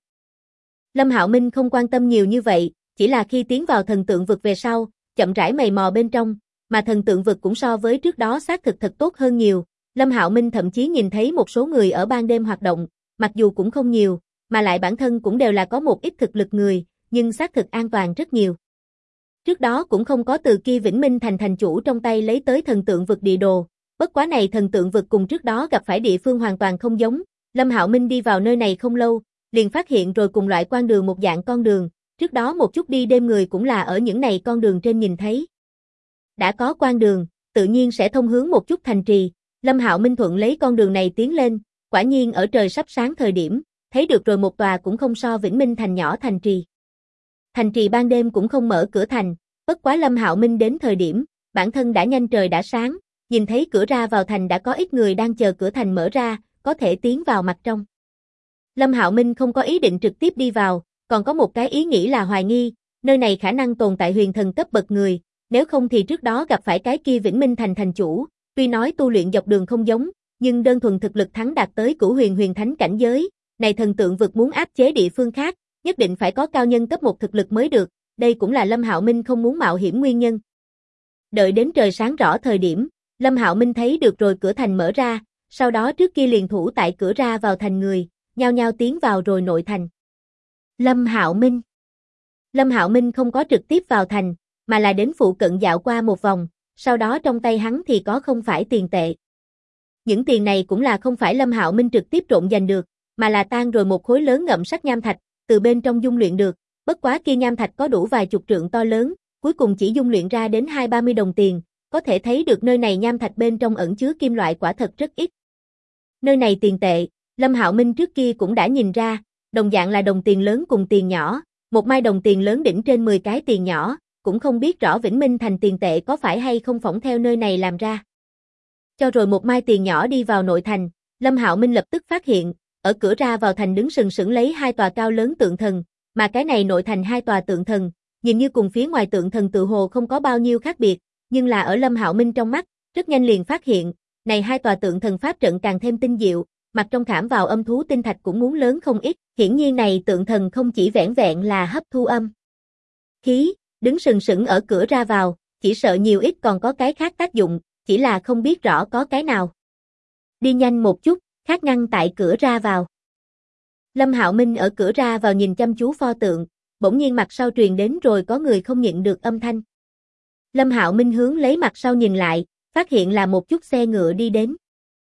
Lâm Hạo Minh không quan tâm nhiều như vậy, chỉ là khi tiến vào Thần Tượng vực về sau, chậm rãi mày mò bên trong, mà Thần Tượng vực cũng so với trước đó xác thực thật tốt hơn nhiều. Lâm Hạo Minh thậm chí nhìn thấy một số người ở ban đêm hoạt động, mặc dù cũng không nhiều, mà lại bản thân cũng đều là có một ít thực lực người, nhưng xác thực an toàn rất nhiều. Trước đó cũng không có từ kia Vĩnh Minh thành thành chủ trong tay lấy tới Thần Tượng vực địa đồ, bất quá này Thần Tượng vực cùng trước đó gặp phải địa phương hoàn toàn không giống. Lâm Hạo Minh đi vào nơi này không lâu, liền phát hiện rồi cùng loại quan đường một dạng con đường, trước đó một chút đi đêm người cũng là ở những này con đường trên nhìn thấy. Đã có quan đường, tự nhiên sẽ thông hướng một chút thành trì. Lâm Hạo Minh thuận lấy con đường này tiến lên, quả nhiên ở trời sắp sáng thời điểm, thấy được rồi một tòa cũng không so Vĩnh Minh thành nhỏ thành trì. Thành trì ban đêm cũng không mở cửa thành, bất quá Lâm Hạo Minh đến thời điểm, bản thân đã nhanh trời đã sáng, nhìn thấy cửa ra vào thành đã có ít người đang chờ cửa thành mở ra, có thể tiến vào mặt trong. Lâm Hạo Minh không có ý định trực tiếp đi vào, còn có một cái ý nghĩ là hoài nghi, nơi này khả năng tồn tại huyền thần cấp bậc người, nếu không thì trước đó gặp phải cái kia Vĩnh Minh thành thành chủ. Tuy nói tu luyện dọc đường không giống, nhưng đơn thuần thực lực thắng đạt tới cửu huyền huyền thánh cảnh giới, này Thần Tượng vực muốn áp chế địa phương khác, nhất định phải có cao nhân cấp 1 thực lực mới được, đây cũng là Lâm Hạo Minh không muốn mạo hiểm nguyên nhân. Đợi đến trời sáng rõ thời điểm, Lâm Hạo Minh thấy được rồi cửa thành mở ra, sau đó trước kia liền thủ tại cửa ra vào thành người, nhao nhao tiến vào rồi nội thành. Lâm Hạo Minh không có trực tiếp vào thành, mà là đến phụ cận dạo qua một vòng, sau đó trong tay hắn thì có không phải tiền tệ. Những tiền này cũng là không phải Lâm Hạo Minh trực tiếp trộn giành được, mà là tan rồi một khối lớn ngậm sắc nham thạch, từ bên trong dung luyện được, bất quá kia nham thạch có đủ vài chục trượng to lớn, cuối cùng chỉ dung luyện ra đến 20-30 đồng tiền, có thể thấy được nơi này nham thạch bên trong ẩn chứa kim loại quả thật rất ít. Nơi này tiền tệ, Lâm Hạo Minh trước kia cũng đã nhìn ra, đồng dạng là đồng tiền lớn cùng tiền nhỏ, một mai đồng tiền lớn đỉnh trên 10 cái tiền nhỏ, cũng không biết rõ Vĩnh Minh thành tiền tệ có phải hay không phỏng theo nơi này làm ra. Cho rồi một mai tiền nhỏ đi vào nội thành, Lâm Hạo Minh lập tức phát hiện, ở cửa ra vào thành đứng sừng sững lấy hai tòa cao lớn tượng thần, mà cái này nội thành hai tòa tượng thần, nhìn như cùng phía ngoài tượng thần tự hồ không có bao nhiêu khác biệt, nhưng là ở Lâm Hạo Minh trong mắt, rất nhanh liền phát hiện, này hai tòa tượng thần pháp trận càng thêm tinh diệu, mặt trong khảm vào âm thú tinh thạch cũng muốn lớn không ít, hiển nhiên này tượng thần không chỉ vẻn vẹn là hấp thu âm khí, đứng sừng sững ở cửa ra vào, chỉ sợ nhiều ít còn có cái khác tác dụng, chỉ là không biết rõ có cái nào. Đi nhanh một chút, khác ngăn tại cửa ra vào. Lâm Hạo Minh ở cửa ra vào nhìn chăm chú pho tượng, bỗng nhiên mặt sau truyền đến rồi có người không nhịn được âm thanh. Lâm Hạo Minh hướng lấy mặt sau nhìn lại, phát hiện là một chút xe ngựa đi đến.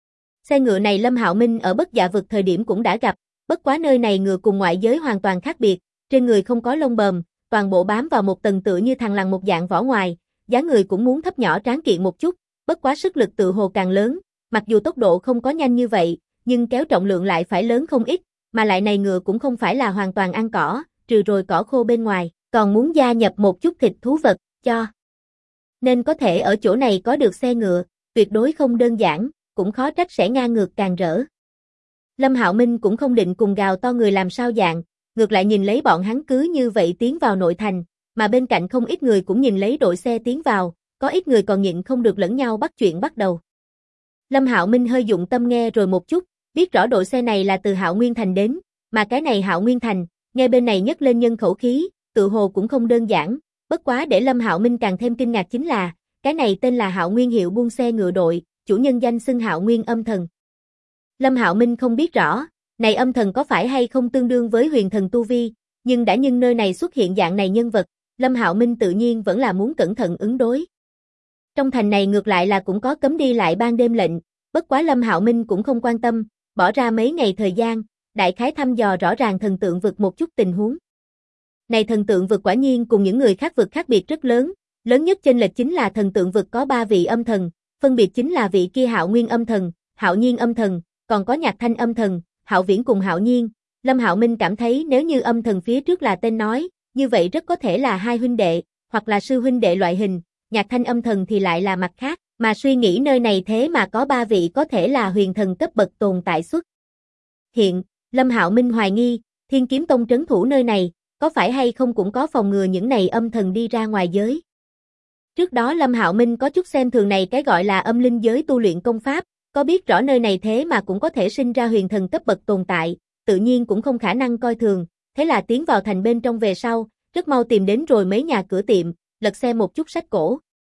Xe ngựa này Lâm Hạo Minh ở Bất Dạ Vực thời điểm cũng đã gặp, bất quá nơi này ngựa cùng ngoại giới hoàn toàn khác biệt, trên người không có lông bờm, toàn bộ bám vào một tầng tựa như thằn lằn một dạng vỏ ngoài, dáng người cũng muốn thấp nhỏ tráng kiện một chút, bất quá sức lực tự hồ càng lớn, mặc dù tốc độ không có nhanh như vậy, nhưng kéo trọng lượng lại phải lớn không ít, mà lại này ngựa cũng không phải là hoàn toàn ăn cỏ, trừ rồi cỏ khô bên ngoài, còn muốn gia nhập một chút thịt thú vật, cho. Nên có thể ở chỗ này có được xe ngựa, tuyệt đối không đơn giản, cũng khó trách sẽ ngang ngược càng rỡ. Lâm Hạo Minh cũng không định cùng gào to người làm sao dạng, ngược lại nhìn lấy bọn hắn cứ như vậy tiến vào nội thành, mà bên cạnh không ít người cũng nhìn lấy đội xe tiến vào, có ít người còn nhịn không được lẫn nhau bắt chuyện bắt đầu. Lâm Hạo Minh hơi dụng tâm nghe rồi một chút, biết rõ đội xe này là từ Hạo Nguyên Thành đến, mà cái này Hạo Nguyên Thành, nghe bên này nhấc lên nhân khẩu khí, tự hồ cũng không đơn giản, bất quá để Lâm Hạo Minh càng thêm kinh ngạc chính là, cái này tên là Hạo Nguyên Hiệu buôn xe ngựa đội, chủ nhân danh xưng Hạo Nguyên Âm Thần. Lâm Hạo Minh không biết rõ, này âm thần có phải hay không tương đương với huyền thần tu vi, nhưng đã nhưng nơi này xuất hiện dạng này nhân vật, Lâm Hạo Minh tự nhiên vẫn là muốn cẩn thận ứng đối. Trong thành này ngược lại là cũng có cấm đi lại ban đêm lệnh, bất quá Lâm Hạo Minh cũng không quan tâm, bỏ ra mấy ngày thời gian, đại khái thăm dò rõ ràng thần tượng vực một chút tình huống. Này thần tượng vực quả nhiên cùng những người khác vực khác biệt rất lớn, lớn nhất chênh lệch chính là thần tượng vực có 3 vị âm thần, phân biệt chính là vị kia Hạo Nguyên âm thần, Hạo Nhiên âm thần, còn có Nhạc Thanh âm thần, Hạo Viễn cùng Hạo Nhiên. Lâm Hạo Minh cảm thấy nếu như âm thần phía trước là tên nói, như vậy rất có thể là hai huynh đệ, hoặc là sư huynh đệ loại hình, Nhạc Thanh âm thần thì lại là mặt khác, mà suy nghĩ nơi này thế mà có 3 vị có thể là huyền thần cấp bậc tồn tại xuất. Hiện, Lâm Hạo Minh hoài nghi, Thiên Kiếm Tông trấn thủ nơi này, có phải hay không cũng có phòng ngừa những này âm thần đi ra ngoài giới. Trước đó Lâm Hạo Minh có chút xem thường này cái gọi là âm linh giới tu luyện công pháp, có biết rõ nơi này thế mà cũng có thể sinh ra huyền thần cấp bậc tồn tại, tự nhiên cũng không khả năng coi thường, thế là tiến vào thành bên trong về sau, rất mau tìm đến rồi mấy nhà cửa tiệm, lật xem một chút sách cổ.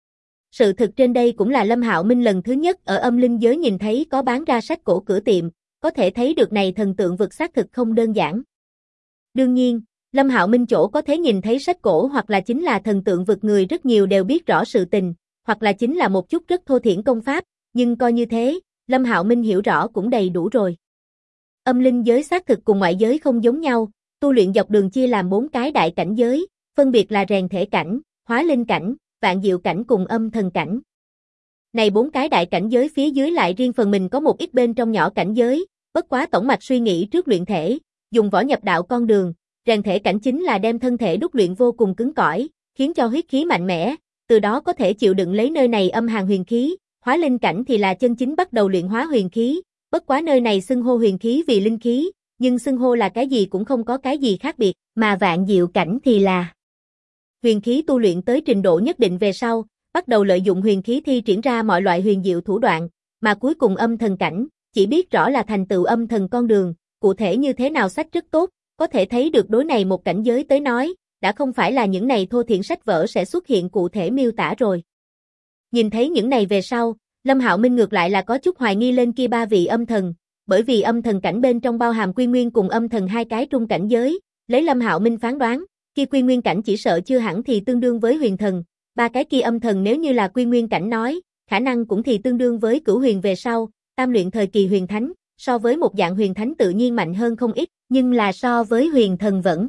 Sự thực trên đây cũng là Lâm Hạo Minh lần thứ nhất ở âm linh giới nhìn thấy có bán ra sách cổ cửa tiệm, có thể thấy được này thần tượng vực xác thực không đơn giản. Đương nhiên, Lâm Hạo Minh chỗ có thể nhìn thấy sách cổ hoặc là chính là thần tượng vực người rất nhiều đều biết rõ sự tình, hoặc là chính là một chút rất thô thiển công pháp, nhưng coi như thế, Lâm Hạo Minh hiểu rõ cũng đầy đủ rồi. Âm linh giới xác thực cùng ngoại giới không giống nhau, tu luyện dọc đường chia làm 4 cái đại cảnh giới, phân biệt là rèn thể cảnh, hóa linh cảnh, vạn diệu cảnh cùng âm thần cảnh. Này 4 cái đại cảnh giới phía dưới lại riêng phần mình có một ít bên trong nhỏ cảnh giới, bất quá tổng mạch suy nghĩ trước luyện thể, dùng võ nhập đạo con đường, rèn thể cảnh chính là đem thân thể đúc luyện vô cùng cứng cỏi, khiến cho huyết khí mạnh mẽ, từ đó có thể chịu đựng lấy nơi này âm hàn huyền khí, hóa linh cảnh thì là chân chính bắt đầu luyện hóa huyền khí, bất quá nơi này xưng hô huyền khí vì linh khí, nhưng xưng hô là cái gì cũng không có cái gì khác biệt, mà vạn diệu cảnh thì là huyền khí tu luyện tới trình độ nhất định về sau, bắt đầu lợi dụng huyền khí thi triển ra mọi loại huyền diệu thủ đoạn, mà cuối cùng âm thần cảnh, chỉ biết rõ là thành tựu âm thần con đường, cụ thể như thế nào sách rất tốt, có thể thấy được đối này một cảnh giới tới nói, đã không phải là những này thô thiển sách vở sẽ xuất hiện cụ thể miêu tả rồi. Nhìn thấy những này về sau, Lâm Hạo Minh ngược lại là có chút hoài nghi lên kia ba vị âm thần, bởi vì âm thần cảnh bên trong bao hàm quy nguyên cùng âm thần hai cái trung cảnh giới, lấy Lâm Hạo Minh phán đoán, kia quy nguyên cảnh chỉ sợ chưa hẳn thì tương đương với huyền thần, ba cái kia âm thần nếu như là quy nguyên cảnh nói, khả năng cũng thì tương đương với cửu huyền về sau, tam luyện thời kỳ huyền thánh, so với một dạng huyền thánh tự nhiên mạnh hơn không ít, nhưng là so với huyền thần vẫn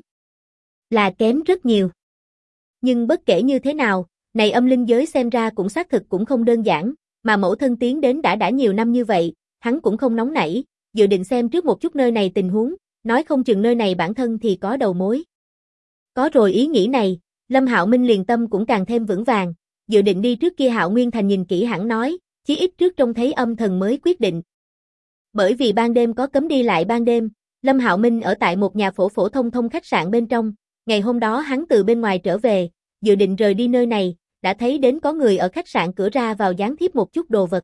là kém rất nhiều. Nhưng bất kể như thế nào, này âm linh giới xem ra cũng xác thực cũng không đơn giản, mà mẫu thân tiến đến đã nhiều năm như vậy, hắn cũng không nóng nảy, dự định xem trước một chút nơi này tình huống, nói không chừng nơi này bản thân thì có đầu mối. Có rồi ý nghĩ này, Lâm Hạo Minh liền tâm cũng càng thêm vững vàng, dự định đi trước kia Hạo Nguyên Thành nhìn kỹ hẳn nói, chí ít trước trông thấy âm thần mới quyết định. Bởi vì ban đêm có cấm đi lại ban đêm, Lâm Hạo Minh ở tại một nhà phổ phổ thông thông khách sạn bên trong, ngày hôm đó hắn từ bên ngoài trở về, dự định rời đi nơi này, đã thấy đến có người ở khách sạn cửa ra vào gián thiếp một chút đồ vật.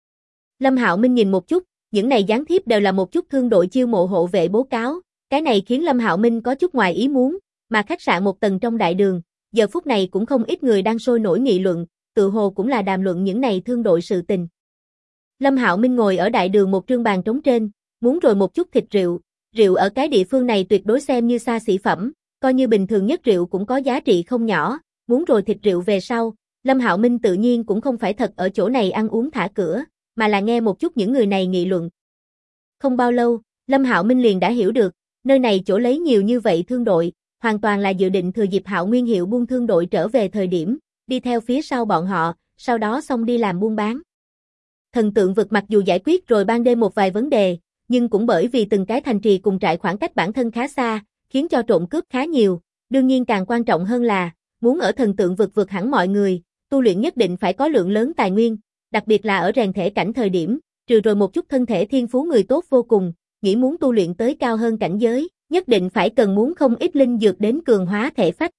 Lâm Hạo Minh nhìn một chút, những này gián thiếp đều là một chút thương đội chiêu mộ hộ vệ bố cáo, cái này khiến Lâm Hạo Minh có chút ngoài ý muốn, mà khách sạn một tầng trong đại đường, giờ phút này cũng không ít người đang sôi nổi nghị luận, tự hồ cũng là đàm luận những này thương đội sự tình. Lâm Hạo Minh ngồi ở đại đường một trương bàn trống trên, muốn rồi một chút thịt rượu, rượu ở cái địa phương này tuyệt đối xem như xa xỉ phẩm, coi như bình thường nhất rượu cũng có giá trị không nhỏ, muốn rồi thịt rượu về sau, Lâm Hạo Minh tự nhiên cũng không phải thật ở chỗ này ăn uống thả cửa, mà là nghe một chút những người này nghị luận. Không bao lâu, Lâm Hạo Minh liền đã hiểu được, nơi này chỗ lấy nhiều như vậy thương đội, hoàn toàn là dự định thừa dịp Hạo Nguyên Hiệu buôn thương đội trở về thời điểm, đi theo phía sau bọn họ, sau đó xong đi làm buôn bán. Thần tượng vực mặc dù giải quyết rồi ban đêm một vài vấn đề, nhưng cũng bởi vì từng cái thành trì cùng trại khoảng cách bản thân khá xa, khiến cho trộm cướp khá nhiều, đương nhiên càng quan trọng hơn là, muốn ở thần tượng vực vượt hẳn mọi người, tu luyện nhất định phải có lượng lớn tài nguyên, đặc biệt là ở rèn thể cảnh thời điểm, trừ rồi một chút thân thể thiên phú người tốt vô cùng, nghĩ muốn tu luyện tới cao hơn cảnh giới, nhất định phải cần muốn không ít linh dược đến cường hóa thể phách.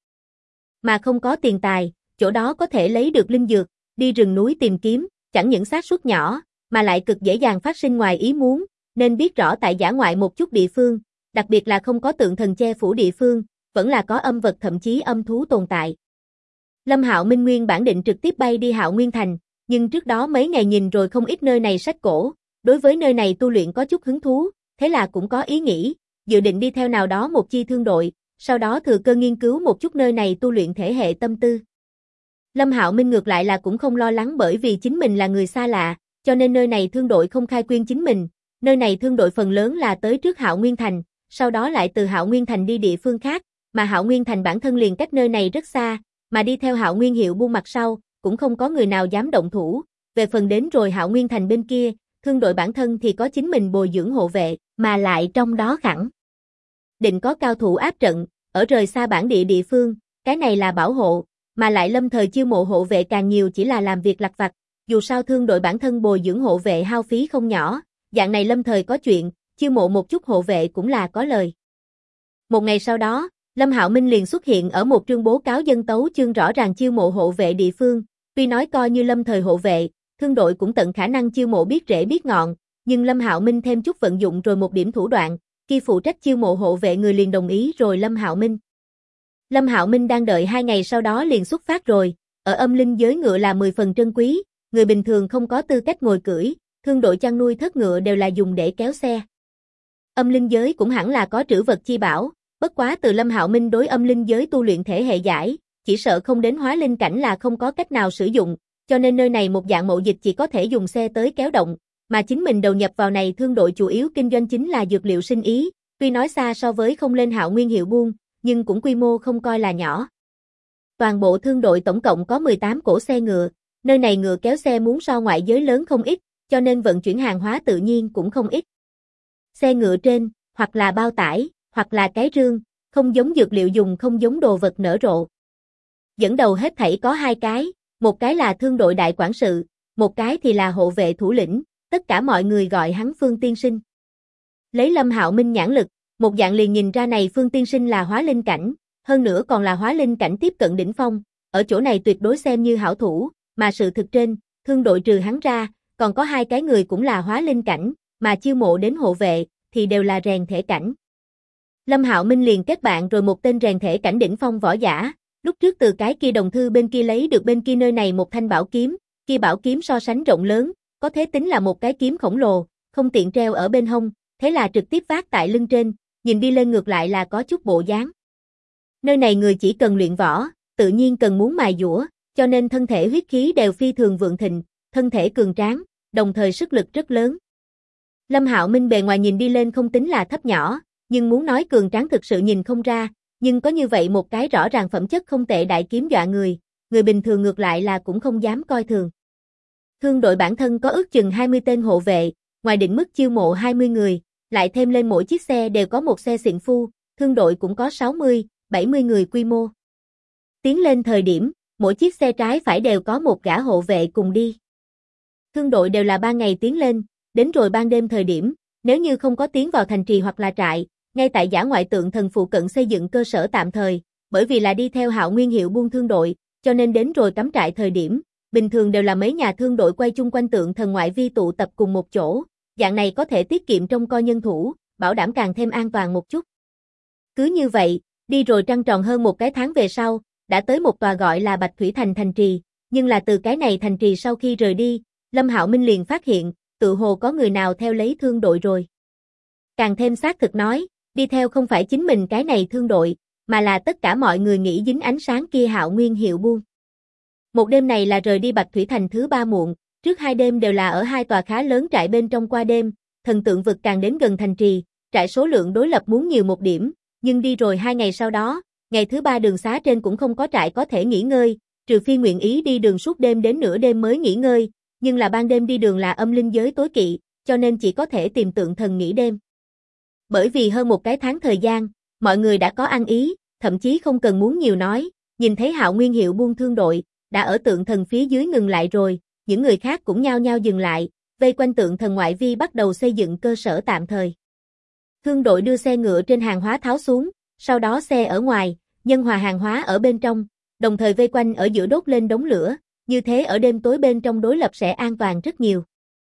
Mà không có tiền tài, chỗ đó có thể lấy được linh dược, đi rừng núi tìm kiếm, chẳng những xác suất nhỏ, mà lại cực dễ dàng phát sinh ngoài ý muốn, nên biết rõ tại dã ngoại một chút địa phương, đặc biệt là không có tượng thần che phủ địa phương, vẫn là có âm vật thậm chí âm thú tồn tại. Lâm Hạo Minh nguyên bản định trực tiếp bay đi Hạo Nguyên Thành, nhưng trước đó mấy ngày nhìn rồi không ít nơi này sách cổ, đối với nơi này tu luyện có chút hứng thú, thế là cũng có ý nghĩ, dự định đi theo nào đó một chi thương đội, sau đó thừa cơ nghiên cứu một chút nơi này tu luyện thể hệ tâm tư. Lâm Hạo Minh ngược lại là cũng không lo lắng bởi vì chính mình là người xa lạ, cho nên nơi này thương đội không khai quyên chính mình, nơi này thương đội phần lớn là tới trước Hạo Nguyên Thành, sau đó lại từ Hạo Nguyên Thành đi địa phương khác, mà Hạo Nguyên Thành bản thân liền cách nơi này rất xa, mà đi theo Hạo Nguyên Hiệu buôn mặt sau, cũng không có người nào dám động thủ, về phần đến rồi Hạo Nguyên Thành bên kia, thương đội bản thân thì có chính mình bồi dưỡng hộ vệ, mà lại trong đó khẳng định có cao thủ áp trận, ở rời xa bản địa địa phương, cái này là bảo hộ, mà lại lâm thời chiêu mộ hộ vệ càng nhiều chỉ là làm việc lặt vặt, dù sao thương đội bản thân bồi dưỡng hộ vệ hao phí không nhỏ, dạng này lâm thời có chuyện, chiêu mộ một chút hộ vệ cũng là có lời. Một ngày sau đó, Lâm Hạo Minh liền xuất hiện ở một trương bố cáo dân tấu chương rõ ràng chiêu mộ hộ vệ địa phương, tuy nói coi như lâm thời hộ vệ, thương đội cũng tận khả năng chiêu mộ biết rễ biết ngọn, nhưng Lâm Hạo Minh thêm chút vận dụng rồi một điểm thủ đoạn, khi phụ trách chiêu mộ hộ vệ người liền đồng ý rồi Lâm Hạo Minh. Lâm Hạo Minh đang đợi 2 ngày sau đó liền xuất phát rồi, ở âm linh giới ngựa là 10 phần trân quý, người bình thường không có tư cách ngồi cưỡi, thương đội chăn nuôi thất ngựa đều là dùng để kéo xe. Âm linh giới cũng hẳn là có trữ vật chi bảo, bất quá từ Lâm Hạo Minh đối âm linh giới tu luyện thể hệ giải, chỉ sợ không đến hóa linh cảnh là không có cách nào sử dụng, cho nên nơi này một dạng mậu dịch chỉ có thể dùng xe tới kéo động, mà chính mình đầu nhập vào này thương đội chủ yếu kinh doanh chính là dược liệu sinh ý, tuy nói xa so với không lên Hạo Nguyên Hiệu buôn, nhưng cũng quy mô không coi là nhỏ. Toàn bộ thương đội tổng cộng có 18 cỗ xe ngựa, nơi này ngựa kéo xe muốn so ngoại giới lớn không ít, cho nên vận chuyển hàng hóa tự nhiên cũng không ít. Xe ngựa trên, hoặc là bao tải, hoặc là cái rương, không giống dược liệu dùng không giống đồ vật nở rộ. Dẫn đầu hết thảy có 2 cái, một cái là thương đội đại quản sự, một cái thì là hộ vệ thủ lĩnh, tất cả mọi người gọi hắn Phương Tiên Sinh. Lấy Lâm Hạo Minh nhãn lực, một dạng liền nhìn ra này Phương Tiên Sinh là hóa linh cảnh, hơn nữa còn là hóa linh cảnh tiếp cận đỉnh phong, ở chỗ này tuyệt đối xem như hảo thủ, mà sự thực trên, thương đội trừ hắn ra, còn có 2 cái người cũng là hóa linh cảnh, mà chiêu mộ đến hộ vệ, thì đều là rèn thể cảnh. Lâm Hạo Minh liền kết bạn rồi một tên rèn thể cảnh đỉnh phong võ giả, lúc trước từ cái kia đồng thư bên kia lấy được bên kia nơi này một thanh bảo kiếm, Kia bảo kiếm so sánh rộng lớn, có thể tính là một cái kiếm khổng lồ, không tiện treo ở bên hông, thế là trực tiếp vác tại lưng trên, nhìn đi lên ngược lại là có chút bộ dáng. Nơi này người chỉ cần luyện võ, tự nhiên cần muốn mài dũa, cho nên thân thể huyết khí đều phi thường vượng thịnh, thân thể cường tráng, đồng thời sức lực rất lớn. Lâm Hạo Minh bề ngoài nhìn đi lên không tính là thấp nhỏ, nhưng muốn nói cường tráng thực sự nhìn không ra, nhưng có như vậy một cái rõ ràng phẩm chất không tệ đại kiếm dọa người bình thường ngược lại là cũng không dám coi thường. Thương đội bản thân có ước chừng 20 tên hộ vệ, ngoài định mức chiêu mộ 20 người, lại thêm lên mỗi chiếc xe đều có một xe xịn phu, thương đội cũng có 60, 70 người quy mô. Tiến lên thời điểm, mỗi chiếc xe trái phải đều có một gã hộ vệ cùng đi. Thương đội đều là ban ngày tiến lên, đến rồi ban đêm thời điểm, nếu như không có tiến vào thành trì hoặc là trại, ngay tại Dã Ngoại Tượng Thần phụ cận xây dựng cơ sở tạm thời, bởi vì là đi theo Hạo Nguyên Hiệu Buôn thương đội, cho nên đến rồi cắm trại thời điểm, bình thường đều là mấy nhà thương đội quay chung quanh Tượng Thần ngoại vi tụ tập cùng một chỗ, dạng này có thể tiết kiệm trông coi nhân thủ, bảo đảm càng thêm an toàn một chút. Cứ như vậy, đi rồi trăng tròn hơn một cái tháng về sau, đã tới một tòa gọi là Bạch Thủy Thành thành trì, nhưng là từ cái này thành trì sau khi rời đi, Lâm Hạo Minh liền phát hiện, tự hồ có người nào theo lấy thương đội rồi. Càng thêm xác thực nói, đi theo không phải chính mình cái này thương đội, mà là tất cả mọi người nghĩ dính ánh sáng kia Hạo Nguyên Hiệu Buôn. Một đêm này là rời đi Bạch Thủy Thành thứ 3 muộn, trước 2 đêm đều là ở 2 tòa khá lớn trại bên trong qua đêm, Thần Tượng Vực càng đến gần thành trì, trại số lượng đối lập muốn nhiều một điểm, nhưng đi rồi 2 ngày sau đó, ngày thứ 3 đường xá trên cũng không có trại có thể nghỉ ngơi, trừ phi nguyện ý đi đường suốt đêm đến nửa đêm mới nghỉ ngơi, nhưng là ban đêm đi đường là âm linh giới tối kỵ, cho nên chỉ có thể tìm Tượng Thần nghỉ đêm. Bởi vì hơn một cái tháng thời gian, mọi người đã có ăn ý, thậm chí không cần muốn nhiều nói, nhìn thấy Hạo Nguyên Hiệu Buôn thương đội, đã ở Tượng Thần phía dưới ngừng lại rồi, những người khác cũng nhao nhao dừng lại, vây quanh Tượng Thần ngoại vi bắt đầu xây dựng cơ sở tạm thời. Thương đội đưa xe ngựa trên hàng hóa tháo xuống, sau đó xe ở ngoài, nhân hòa hàng hóa ở bên trong, đồng thời vây quanh ở giữa đốt lên đống lửa, như thế ở đêm tối bên trong đối lập sẽ an toàn rất nhiều.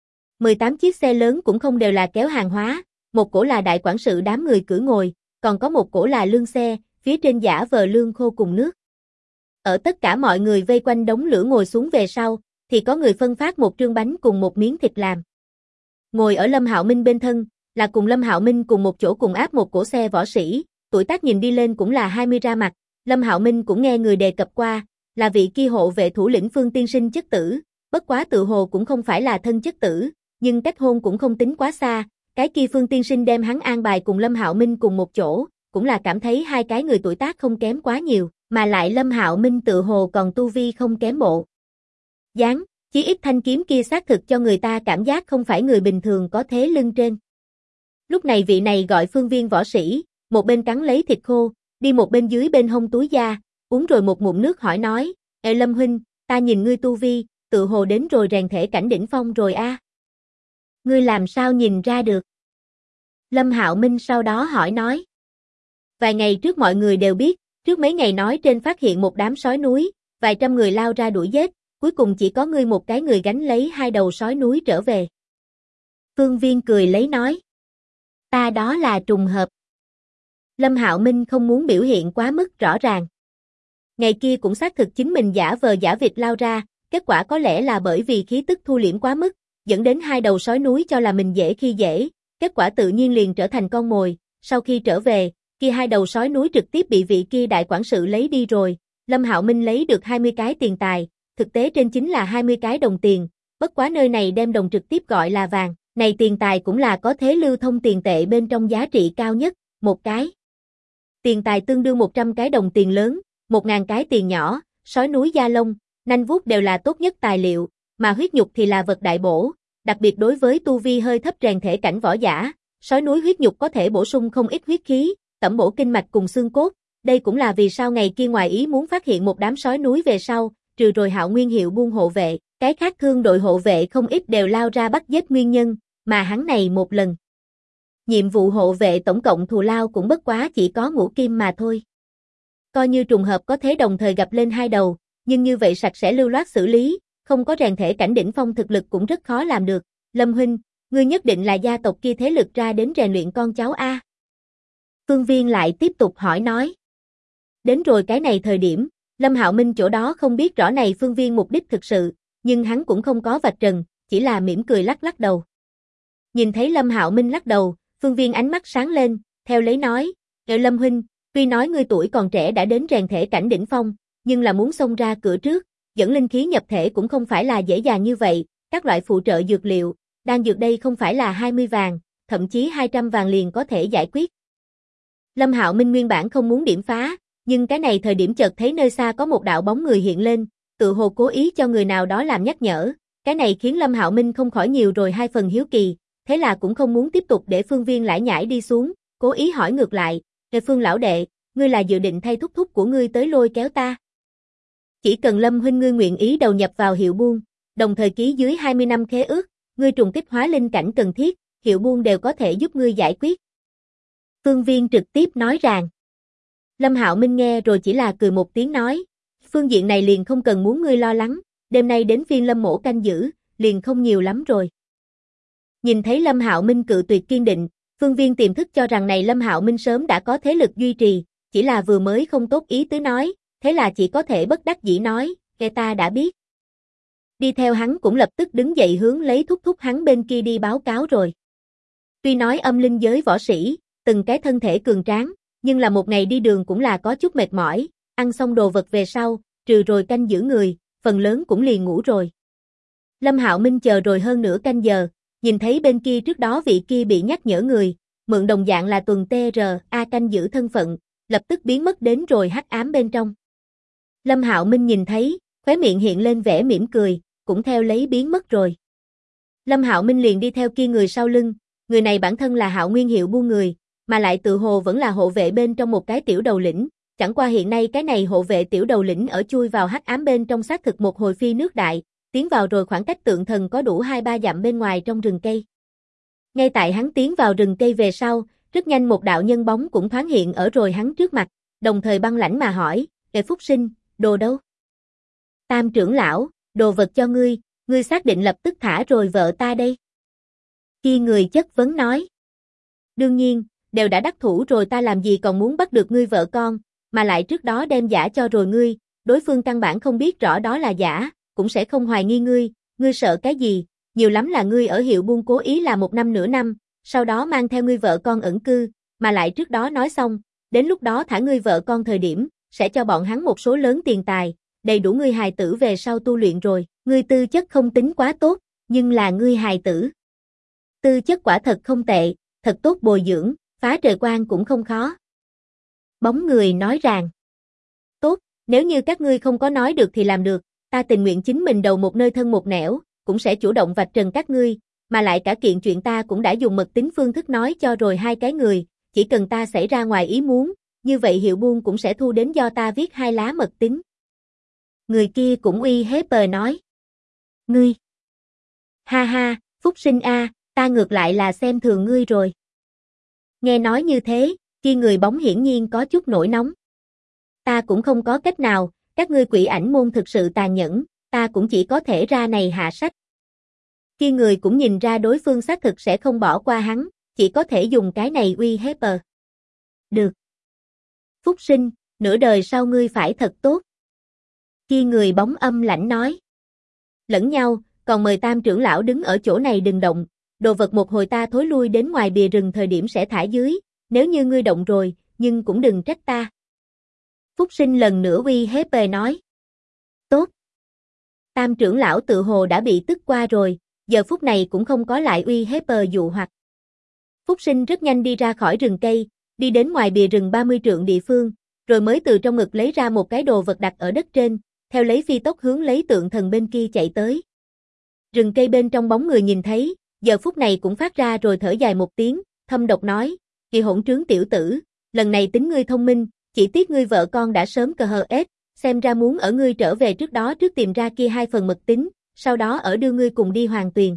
18 chiếc xe lớn cũng không đều là kéo hàng hóa, một cổ là đại quản sự đám người cưỡi ngồi, còn có một cổ là lương xe, phía trên giả vờ lương khô cùng nước. Ở tất cả mọi người vây quanh đống lửa ngồi xuống về sau, thì có người phân phát một trương bánh cùng một miếng thịt làm. Ngồi ở Lâm Hạo Minh bên thân, là cùng Lâm Hạo Minh cùng một chỗ cùng áp một cổ xe võ sĩ, tuổi tác nhìn đi lên cũng là 20 ra mặt, Lâm Hạo Minh cũng nghe người đề cập qua, là vị kia hộ vệ thủ lĩnh Phương Tiên Sinh chất tử, bất quá tự hồ cũng không phải là thân chất tử, nhưng cách hôn cũng không tính quá xa, cái kia Phương Tiên Sinh đem hắn an bài cùng Lâm Hạo Minh cùng một chỗ, cũng là cảm thấy hai cái người tuổi tác không kém quá nhiều, mà lại Lâm Hạo Minh tự hồ còn tu vi không kém bộ dáng, chí ít thanh kiếm kia xác thực cho người ta cảm giác không phải người bình thường có thế lưng trên. Lúc này vị này gọi Phương Viên võ sĩ, một bên cắn lấy thịt khô, đi một bên dưới bên hông túi da, uống rồi một ngụm nước hỏi nói, "Ê Lâm huynh, ta nhìn ngươi tu vi, tự hồ đến rồi rèn thể cảnh đỉnh phong rồi a. Ngươi làm sao nhìn ra được?" Lâm Hạo Minh sau đó hỏi nói. Vài ngày trước mọi người đều biết, trước mấy ngày nói trên phát hiện một đám sói núi, vài trăm người lao ra đuổi giết, cuối cùng chỉ có ngươi một cái người gánh lấy 2 đầu sói núi trở về. Phương Viên cười lấy nói. Ta đó là trùng hợp. Lâm Hạo Minh không muốn biểu hiện quá mức rõ ràng. Ngày kia cũng xác thực chính mình giả vờ giả vịt lao ra, kết quả có lẽ là bởi vì khí tức thu liễm quá mức, dẫn đến 2 đầu sói núi cho là mình dễ khi dễ, kết quả tự nhiên liền trở thành con mồi, sau khi trở về, kia 2 đầu sói núi trực tiếp bị vị kia đại quản sự lấy đi rồi, Lâm Hạo Minh lấy được 20 cái tiền tài, thực tế trên chính là 20 cái đồng tiền, bất quá nơi này đem đồng trực tiếp gọi là vàng, này tiền tài cũng là có thế lưu thông tiền tệ bên trong giá trị cao nhất, một cái tiền tài tương đương 100 cái đồng tiền lớn, 1000 cái tiền nhỏ, sói núi da lông, nanh vuốt đều là tốt nhất tài liệu, mà huyết nhục thì là vật đại bổ, đặc biệt đối với tu vi hơi thấp rèn thể cảnh võ giả, sói núi huyết nhục có thể bổ sung không ít huyết khí, tẩm bổ kinh mạch cùng xương cốt, đây cũng là vì sao ngày kia ngoài ý muốn phát hiện một đám sói núi về sau, trừ rồi Hạo Nguyên Hiệu Buôn hộ vệ, cái khác thương đội hộ vệ không ít đều lao ra bắt giết nguyên nhân, mà hắn này một lần. Nhiệm vụ hộ vệ tổng cộng thù lao cũng bất quá chỉ có ngũ kim mà thôi. Coi như trùng hợp có thế đồng thời gặp lên 2 đầu, nhưng như vậy sạch sẽ lưu loát xử lý, không có rèn thể cảnh đỉnh phong thực lực cũng rất khó làm được. Lâm huynh, ngươi nhất định là gia tộc kia thế lực ra đến rèn luyện con cháu a. Phương Viên lại tiếp tục hỏi nói. Đến rồi cái này thời điểm, Lâm Hạo Minh chỗ đó không biết rõ này Phương Viên mục đích thực sự, nhưng hắn cũng không có vạch trần, chỉ là mỉm cười lắc lắc đầu. Nhìn thấy Lâm Hạo Minh lắc đầu, Phương Viên ánh mắt sáng lên, theo lấy nói, Lâm huynh, tuy nói ngươi tuổi còn trẻ đã đến rèn thể cảnh đỉnh phong, nhưng là muốn xông ra cửa trước, dẫn linh khí nhập thể cũng không phải là dễ dàng như vậy, các loại phụ trợ dược liệu, đan dược đây không phải là 20 vàng, thậm chí 200 vàng liền có thể giải quyết. Lâm Hạo Minh nguyên bản không muốn điểm phá, nhưng cái này thời điểm chợt thấy nơi xa có một đạo bóng người hiện lên, tự hồ cố ý cho người nào đó làm nhắc nhở, cái này khiến Lâm Hạo Minh không khỏi nhiều rồi hai phần hiếu kỳ, thế là cũng không muốn tiếp tục để Phương Viên lải nhải đi xuống, cố ý hỏi ngược lại, Phương lão đệ, ngươi là dự định thay thúc thúc của ngươi tới lôi kéo ta? Chỉ cần Lâm huynh ngươi nguyện ý đầu nhập vào Hiệu Buôn, đồng thời ký dưới 20 năm khế ước, ngươi trùng kích hóa linh cảnh cần thiết, Hiệu Buôn đều có thể giúp ngươi giải quyết. Phương Viên trực tiếp nói rằng. Lâm Hạo Minh nghe rồi chỉ là cười một tiếng nói, phương diện này liền không cần muốn ngươi lo lắng, đêm nay đến phiên Lâm mỗ canh giữ, liền không nhiều lắm rồi. Nhìn thấy Lâm Hạo Minh cự tuyệt kiên định, Phương Viên tiềm thức cho rằng này Lâm Hạo Minh sớm đã có thế lực duy trì, chỉ là vừa mới không tốt ý tứ nói, thế là chỉ có thể bất đắc dĩ nói, nghe ta đã biết. Đi theo hắn cũng lập tức đứng dậy hướng lấy thúc thúc hắn bên kia đi báo cáo rồi. Tuy nói âm linh giới võ sĩ, từng cái thân thể cường tráng, nhưng là một ngày đi đường cũng là có chút mệt mỏi, ăn xong đồ vật về sau, trừ rồi canh giữ người, phần lớn cũng liền ngủ rồi. Lâm Hạo Minh chờ rồi hơn nửa canh giờ, nhìn thấy bên kia trước đó vị kia bị nhắc nhở người, mượn đồng dạng là tuần TRA canh giữ thân phận, lập tức biến mất đến rồi hắc ám bên trong. Lâm Hạo Minh nhìn thấy, khóe miệng hiện lên vẻ mỉm cười, cũng theo lấy biến mất rồi. Lâm Hạo Minh liền đi theo kia người sau lưng, người này bản thân là Hạo Nguyên Hiệu Buôn người, mà lại tự hồ vẫn là hộ vệ bên trong một cái tiểu đầu lĩnh, chẳng qua hiện nay cái này hộ vệ tiểu đầu lĩnh ở chui vào hắc ám bên trong xác thực một hồi phi nước đại, tiến vào rồi khoảng cách tượng thần có đủ 2-3 dặm bên ngoài trong rừng cây. Ngay tại hắn tiến vào rừng cây về sau, rất nhanh một đạo nhân bóng cũng thoáng hiện ở rồi hắn trước mặt, đồng thời băng lãnh mà hỏi, Phúc Sinh, đồ đâu? Tam trưởng lão, đồ vật cho ngươi xác định lập tức thả rồi vợ ta đây. Khi người chất vấn nói. Đương nhiên, đều đã đắc thủ rồi ta làm gì còn muốn bắt được ngươi vợ con, mà lại trước đó đem giả cho rồi ngươi, đối phương căn bản không biết rõ đó là giả, cũng sẽ không hoài nghi ngươi sợ cái gì, nhiều lắm là ngươi ở Hiệu Buôn cố ý là 1 năm nửa năm, sau đó mang theo ngươi vợ con ẩn cư, mà lại trước đó nói xong, đến lúc đó thả ngươi vợ con thời điểm, sẽ cho bọn hắn một số lớn tiền tài, đầy đủ ngươi hài tử về sau tu luyện rồi, ngươi tư chất không tính quá tốt, nhưng là ngươi hài tử. Tư chất quả thật không tệ, thật tốt bồi dưỡng, phá trời quan cũng không khó. Bóng người nói rằng, tốt, nếu như các ngươi không có nói được thì làm được, ta tình nguyện chính mình đầu một nơi thân một nẻo, cũng sẽ chủ động vạch trần các ngươi, mà lại cả kiện chuyện ta cũng đã dùng mật tín phương thức nói cho rồi hai cái người, chỉ cần ta xảy ra ngoài ý muốn, như vậy Hiệu Buôn cũng sẽ thu đến do ta viết 2 lá mật tín. Người kia cũng uy hiếp nói. Ngươi. Ha ha, Phúc Sinh a, ta ngược lại là xem thường ngươi rồi. Nghe nói như thế, kia người bóng hiển nhiên có chút nổi nóng. Ta cũng không có cách nào, các ngươi quỷ ảnh môn thực sự tàn nhẫn, ta cũng chỉ có thể ra này hạ sách. Kia người cũng nhìn ra đối phương xác thực sẽ không bỏ qua hắn, chỉ có thể dùng cái này uy hiếp. Được. Phúc Sinh, nửa đời sau ngươi phải thật tốt. Kia người bóng âm lãnh nói. Lẫn nhau, còn mời Tam trưởng lão đứng ở chỗ này đừng động, đồ vật một hồi ta thối lui đến ngoài bìa rừng thời điểm sẽ thả dưới, nếu như ngươi động rồi, nhưng cũng đừng trách ta. Phúc Sinh lần nữa uy hiếp nói. Tốt. Tam trưởng lão tự hồ đã bị tức qua rồi, giờ phút này cũng không có lại uy hiếp dụ hoặc. Phúc Sinh rất nhanh đi ra khỏi rừng cây, đi đến ngoài bìa rừng 30 trượng địa phương, rồi mới từ trong ngực lấy ra một cái đồ vật đặt ở đất trên, theo lấy phi tốc hướng lấy tượng thần bên kia chạy tới. Rừng cây bên trong bóng người nhìn thấy, giờ phút này cũng phát ra rồi thở dài một tiếng, thâm độc nói, kỳ hỗn trướng tiểu tử, lần này tính ngươi thông minh, chỉ tiếc ngươi vợ con đã sớm cờ hờ ết, xem ra muốn ở ngươi trở về trước đó trước tìm ra kia 2 phần mật tín, sau đó ở đưa ngươi cùng đi Hoàng Tuyền.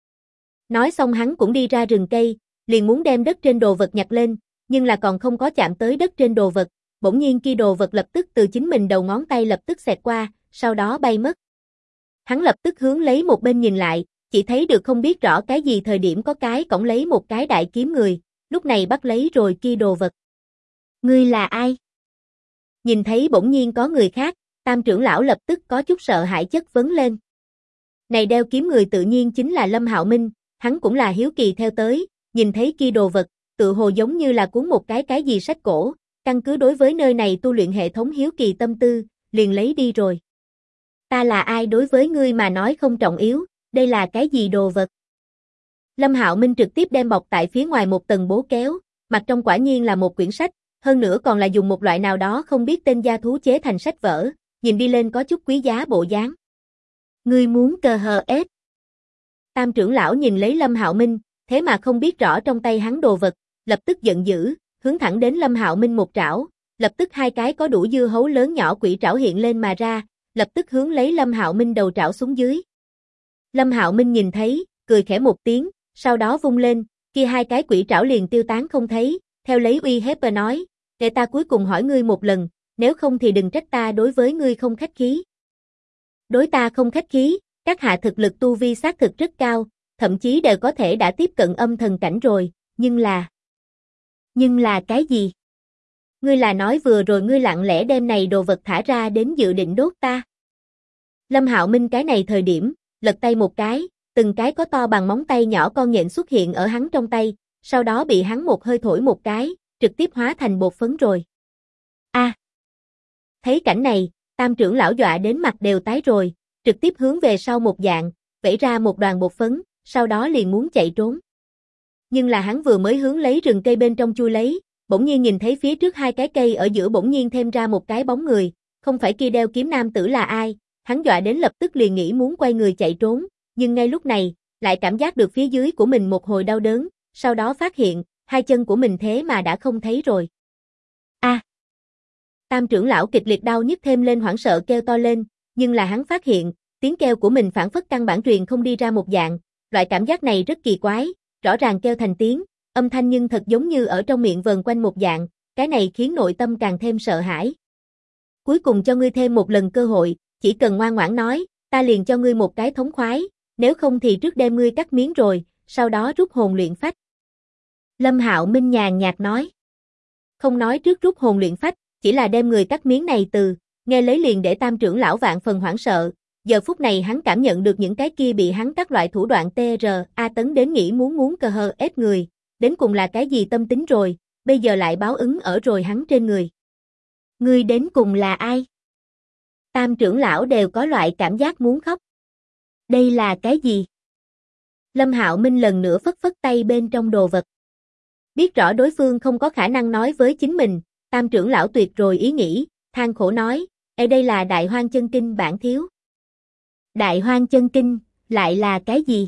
Nói xong hắn cũng đi ra rừng cây, liền muốn đem đất trên đồ vật nhặt lên, nhưng là còn không có chạm tới đất trên đồ vật, bỗng nhiên kia đồ vật lập tức từ chính mình đầu ngón tay lập tức xẹt qua, sau đó bay mất. Hắn lập tức hướng lấy một bên nhìn lại, chỉ thấy được không biết rõ cái gì thời điểm có cái cổng lấy một cái đại kiếm người, lúc này bắt lấy rồi kia đồ vật. Ngươi là ai? Nhìn thấy bỗng nhiên có người khác, Tam trưởng lão lập tức có chút sợ hãi chất vấn lên. Này đeo kiếm người tự nhiên chính là Lâm Hạo Minh, hắn cũng là hiếu kỳ theo tới, nhìn thấy kia đồ vật, tự hồ giống như là cuốn một cái gì sách cổ, căn cứ đối với nơi này tu luyện hệ thống hiếu kỳ tâm tư, liền lấy đi rồi. Ta là ai đối với ngươi mà nói không trọng yếu, đây là cái gì đồ vật? Lâm Hạo Minh trực tiếp đem bọc tại phía ngoài một tầng bố kéo, mặt trong quả nhiên là một quyển sách, hơn nữa còn là dùng một loại nào đó không biết tên gia thú chế thành sách vở, nhìn đi lên có chút quý giá bộ dáng. Ngươi muốn cờ hờ ép. Tam trưởng lão nhìn lấy Lâm Hạo Minh, thế mà không biết rõ trong tay hắn đồ vật, lập tức giận dữ, hướng thẳng đến Lâm Hạo Minh một trảo, lập tức hai cái có đủ dưa hấu lớn nhỏ quỷ trảo hiện lên mà ra, lập tức hướng lấy Lâm Hạo Minh đầu trảo xuống dưới. Lâm Hạo Minh nhìn thấy, cười khẽ một tiếng, sau đó vung lên, kia hai cái quỷ trảo liền tiêu tán không thấy, theo lấy uy hiếp và nói, để ta cuối cùng hỏi ngươi một lần, nếu không thì đừng trách ta đối với ngươi không khách khí. Đối ta không khách khí, các hạ thực lực tu vi xác thực rất cao, thậm chí đều có thể đã tiếp cận âm thần cảnh rồi, nhưng là cái gì? Ngươi là nói vừa rồi ngươi lặng lẽ đem này đồ vật thả ra đến dự định đốt ta. Lâm Hạo Minh cái này thời điểm, lật tay một cái, từng cái có to bằng móng tay nhỏ con nhện xuất hiện ở hắn trong tay, sau đó bị hắn một hơi thổi một cái, trực tiếp hóa thành bột phấn rồi. A! Thấy cảnh này, Tam trưởng lão dọa đến mặt đều tái rồi, trực tiếp hướng về sau một dạng, vẩy ra một đoàn bột phấn, sau đó liền muốn chạy trốn. Nhưng là hắn vừa mới hướng lấy rừng cây bên trong chui lấy, bỗng nhiên nhìn thấy phía trước hai cái cây ở giữa bỗng nhiên thêm ra một cái bóng người, không phải kia đeo kiếm nam tử là ai, hắn dọa đến lập tức liền nghĩ muốn quay người chạy trốn, nhưng ngay lúc này, lại cảm giác được phía dưới của mình một hồi đau đớn, sau đó phát hiện, hai chân của mình thế mà đã không thấy rồi. A! Tam trưởng lão kịch liệt đau nhức thêm lên hoảng sợ kêu to lên, nhưng là hắn phát hiện, tiếng kêu của mình phản phất căn bản truyền không đi ra một dạng, loại cảm giác này rất kỳ quái, rõ ràng kêu thành tiếng, âm thanh nhưng thật giống như ở trong miệng vờn quanh một dạng, cái này khiến nội tâm càng thêm sợ hãi. Cuối cùng cho ngươi thêm một lần cơ hội, chỉ cần ngoan ngoãn nói, ta liền cho ngươi một cái thống khoái, nếu không thì trước đem ngươi cắt miếng rồi, sau đó rút hồn luyện phách. Lâm Hạo Minh nhàn nhạt nói. Không nói trước rút hồn luyện phách, chỉ là đem người cắt miếng này từ, nghe lấy liền để Tam trưởng lão vạn phần hoảng sợ, giờ phút này hắn cảm nhận được những cái kia bị hắn các loại thủ đoạn TRA tấn đến nghĩ muốn cờ hờ ép người, đến cùng là cái gì tâm tính rồi, bây giờ lại báo ứng ở rồi hắn trên người. Ngươi đến cùng là ai? Tam trưởng lão đều có loại cảm giác muốn khóc. Đây là cái gì? Lâm Hạo Minh lần nữa phất phất tay bên trong đồ vật. Biết rõ đối phương không có khả năng nói với chính mình, Tam trưởng lão tuyệt rồi ý nghĩ, than khổ nói, đây là Đại Hoang Chân Kinh bản thiếu. Đại Hoang Chân Kinh, lại là cái gì?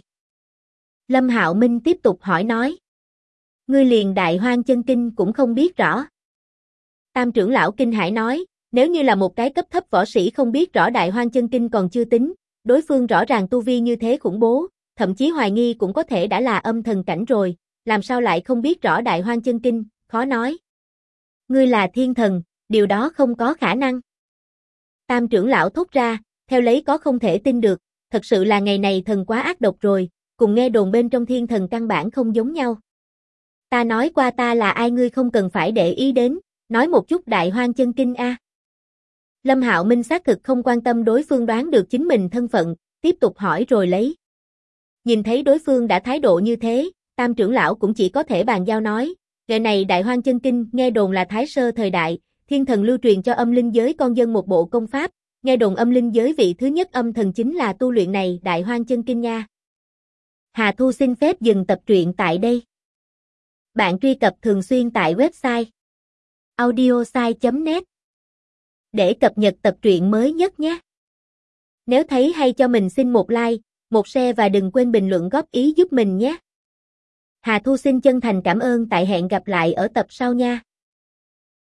Lâm Hạo Minh tiếp tục hỏi nói. Ngươi liền Đại Hoang Chân Kinh cũng không biết rõ. Tam trưởng lão kinh hãi nói, nếu như là một cái cấp thấp võ sĩ không biết rõ Đại Hoang Chân Kinh còn chưa tính, đối phương rõ ràng tu vi như thế khủng bố, thậm chí hoài nghi cũng có thể đã là âm thần cảnh rồi, làm sao lại không biết rõ Đại Hoang Chân Kinh, khó nói. Ngươi là thiên thần, điều đó không có khả năng. Tam trưởng lão thốt ra, theo lấy có không thể tin được, thật sự là ngày này thần quá ác độc rồi, cùng nghe đồn bên trong thiên thần căn bản không giống nhau. Ta nói qua ta là ai ngươi không cần phải để ý đến, nói một chút Đại Hoang Chân Kinh a. Lâm Hạo Minh xác thực không quan tâm đối phương đoán được chính mình thân phận, tiếp tục hỏi rồi lấy. Nhìn thấy đối phương đã thái độ như thế, Tam trưởng lão cũng chỉ có thể bàn giao nói, ngày này Đại Hoang Chân Kinh nghe đồn là Thái Sơ thời đại, thiên thần lưu truyền cho âm linh giới con dân một bộ công pháp, nghe đồn âm linh giới vị thứ nhất âm thần chính là tu luyện này Đại Hoang Chân Kinh nha. Hà Thu xin phép dừng tập truyện tại đây. Bạn truy cập thường xuyên tại website audiosai.net để cập nhật tập truyện mới nhất nhé. Nếu thấy hay cho mình xin một like, một share và đừng quên bình luận góp ý giúp mình nhé. Hà Thu xin chân thành cảm ơn tại hẹn gặp lại ở tập sau nha.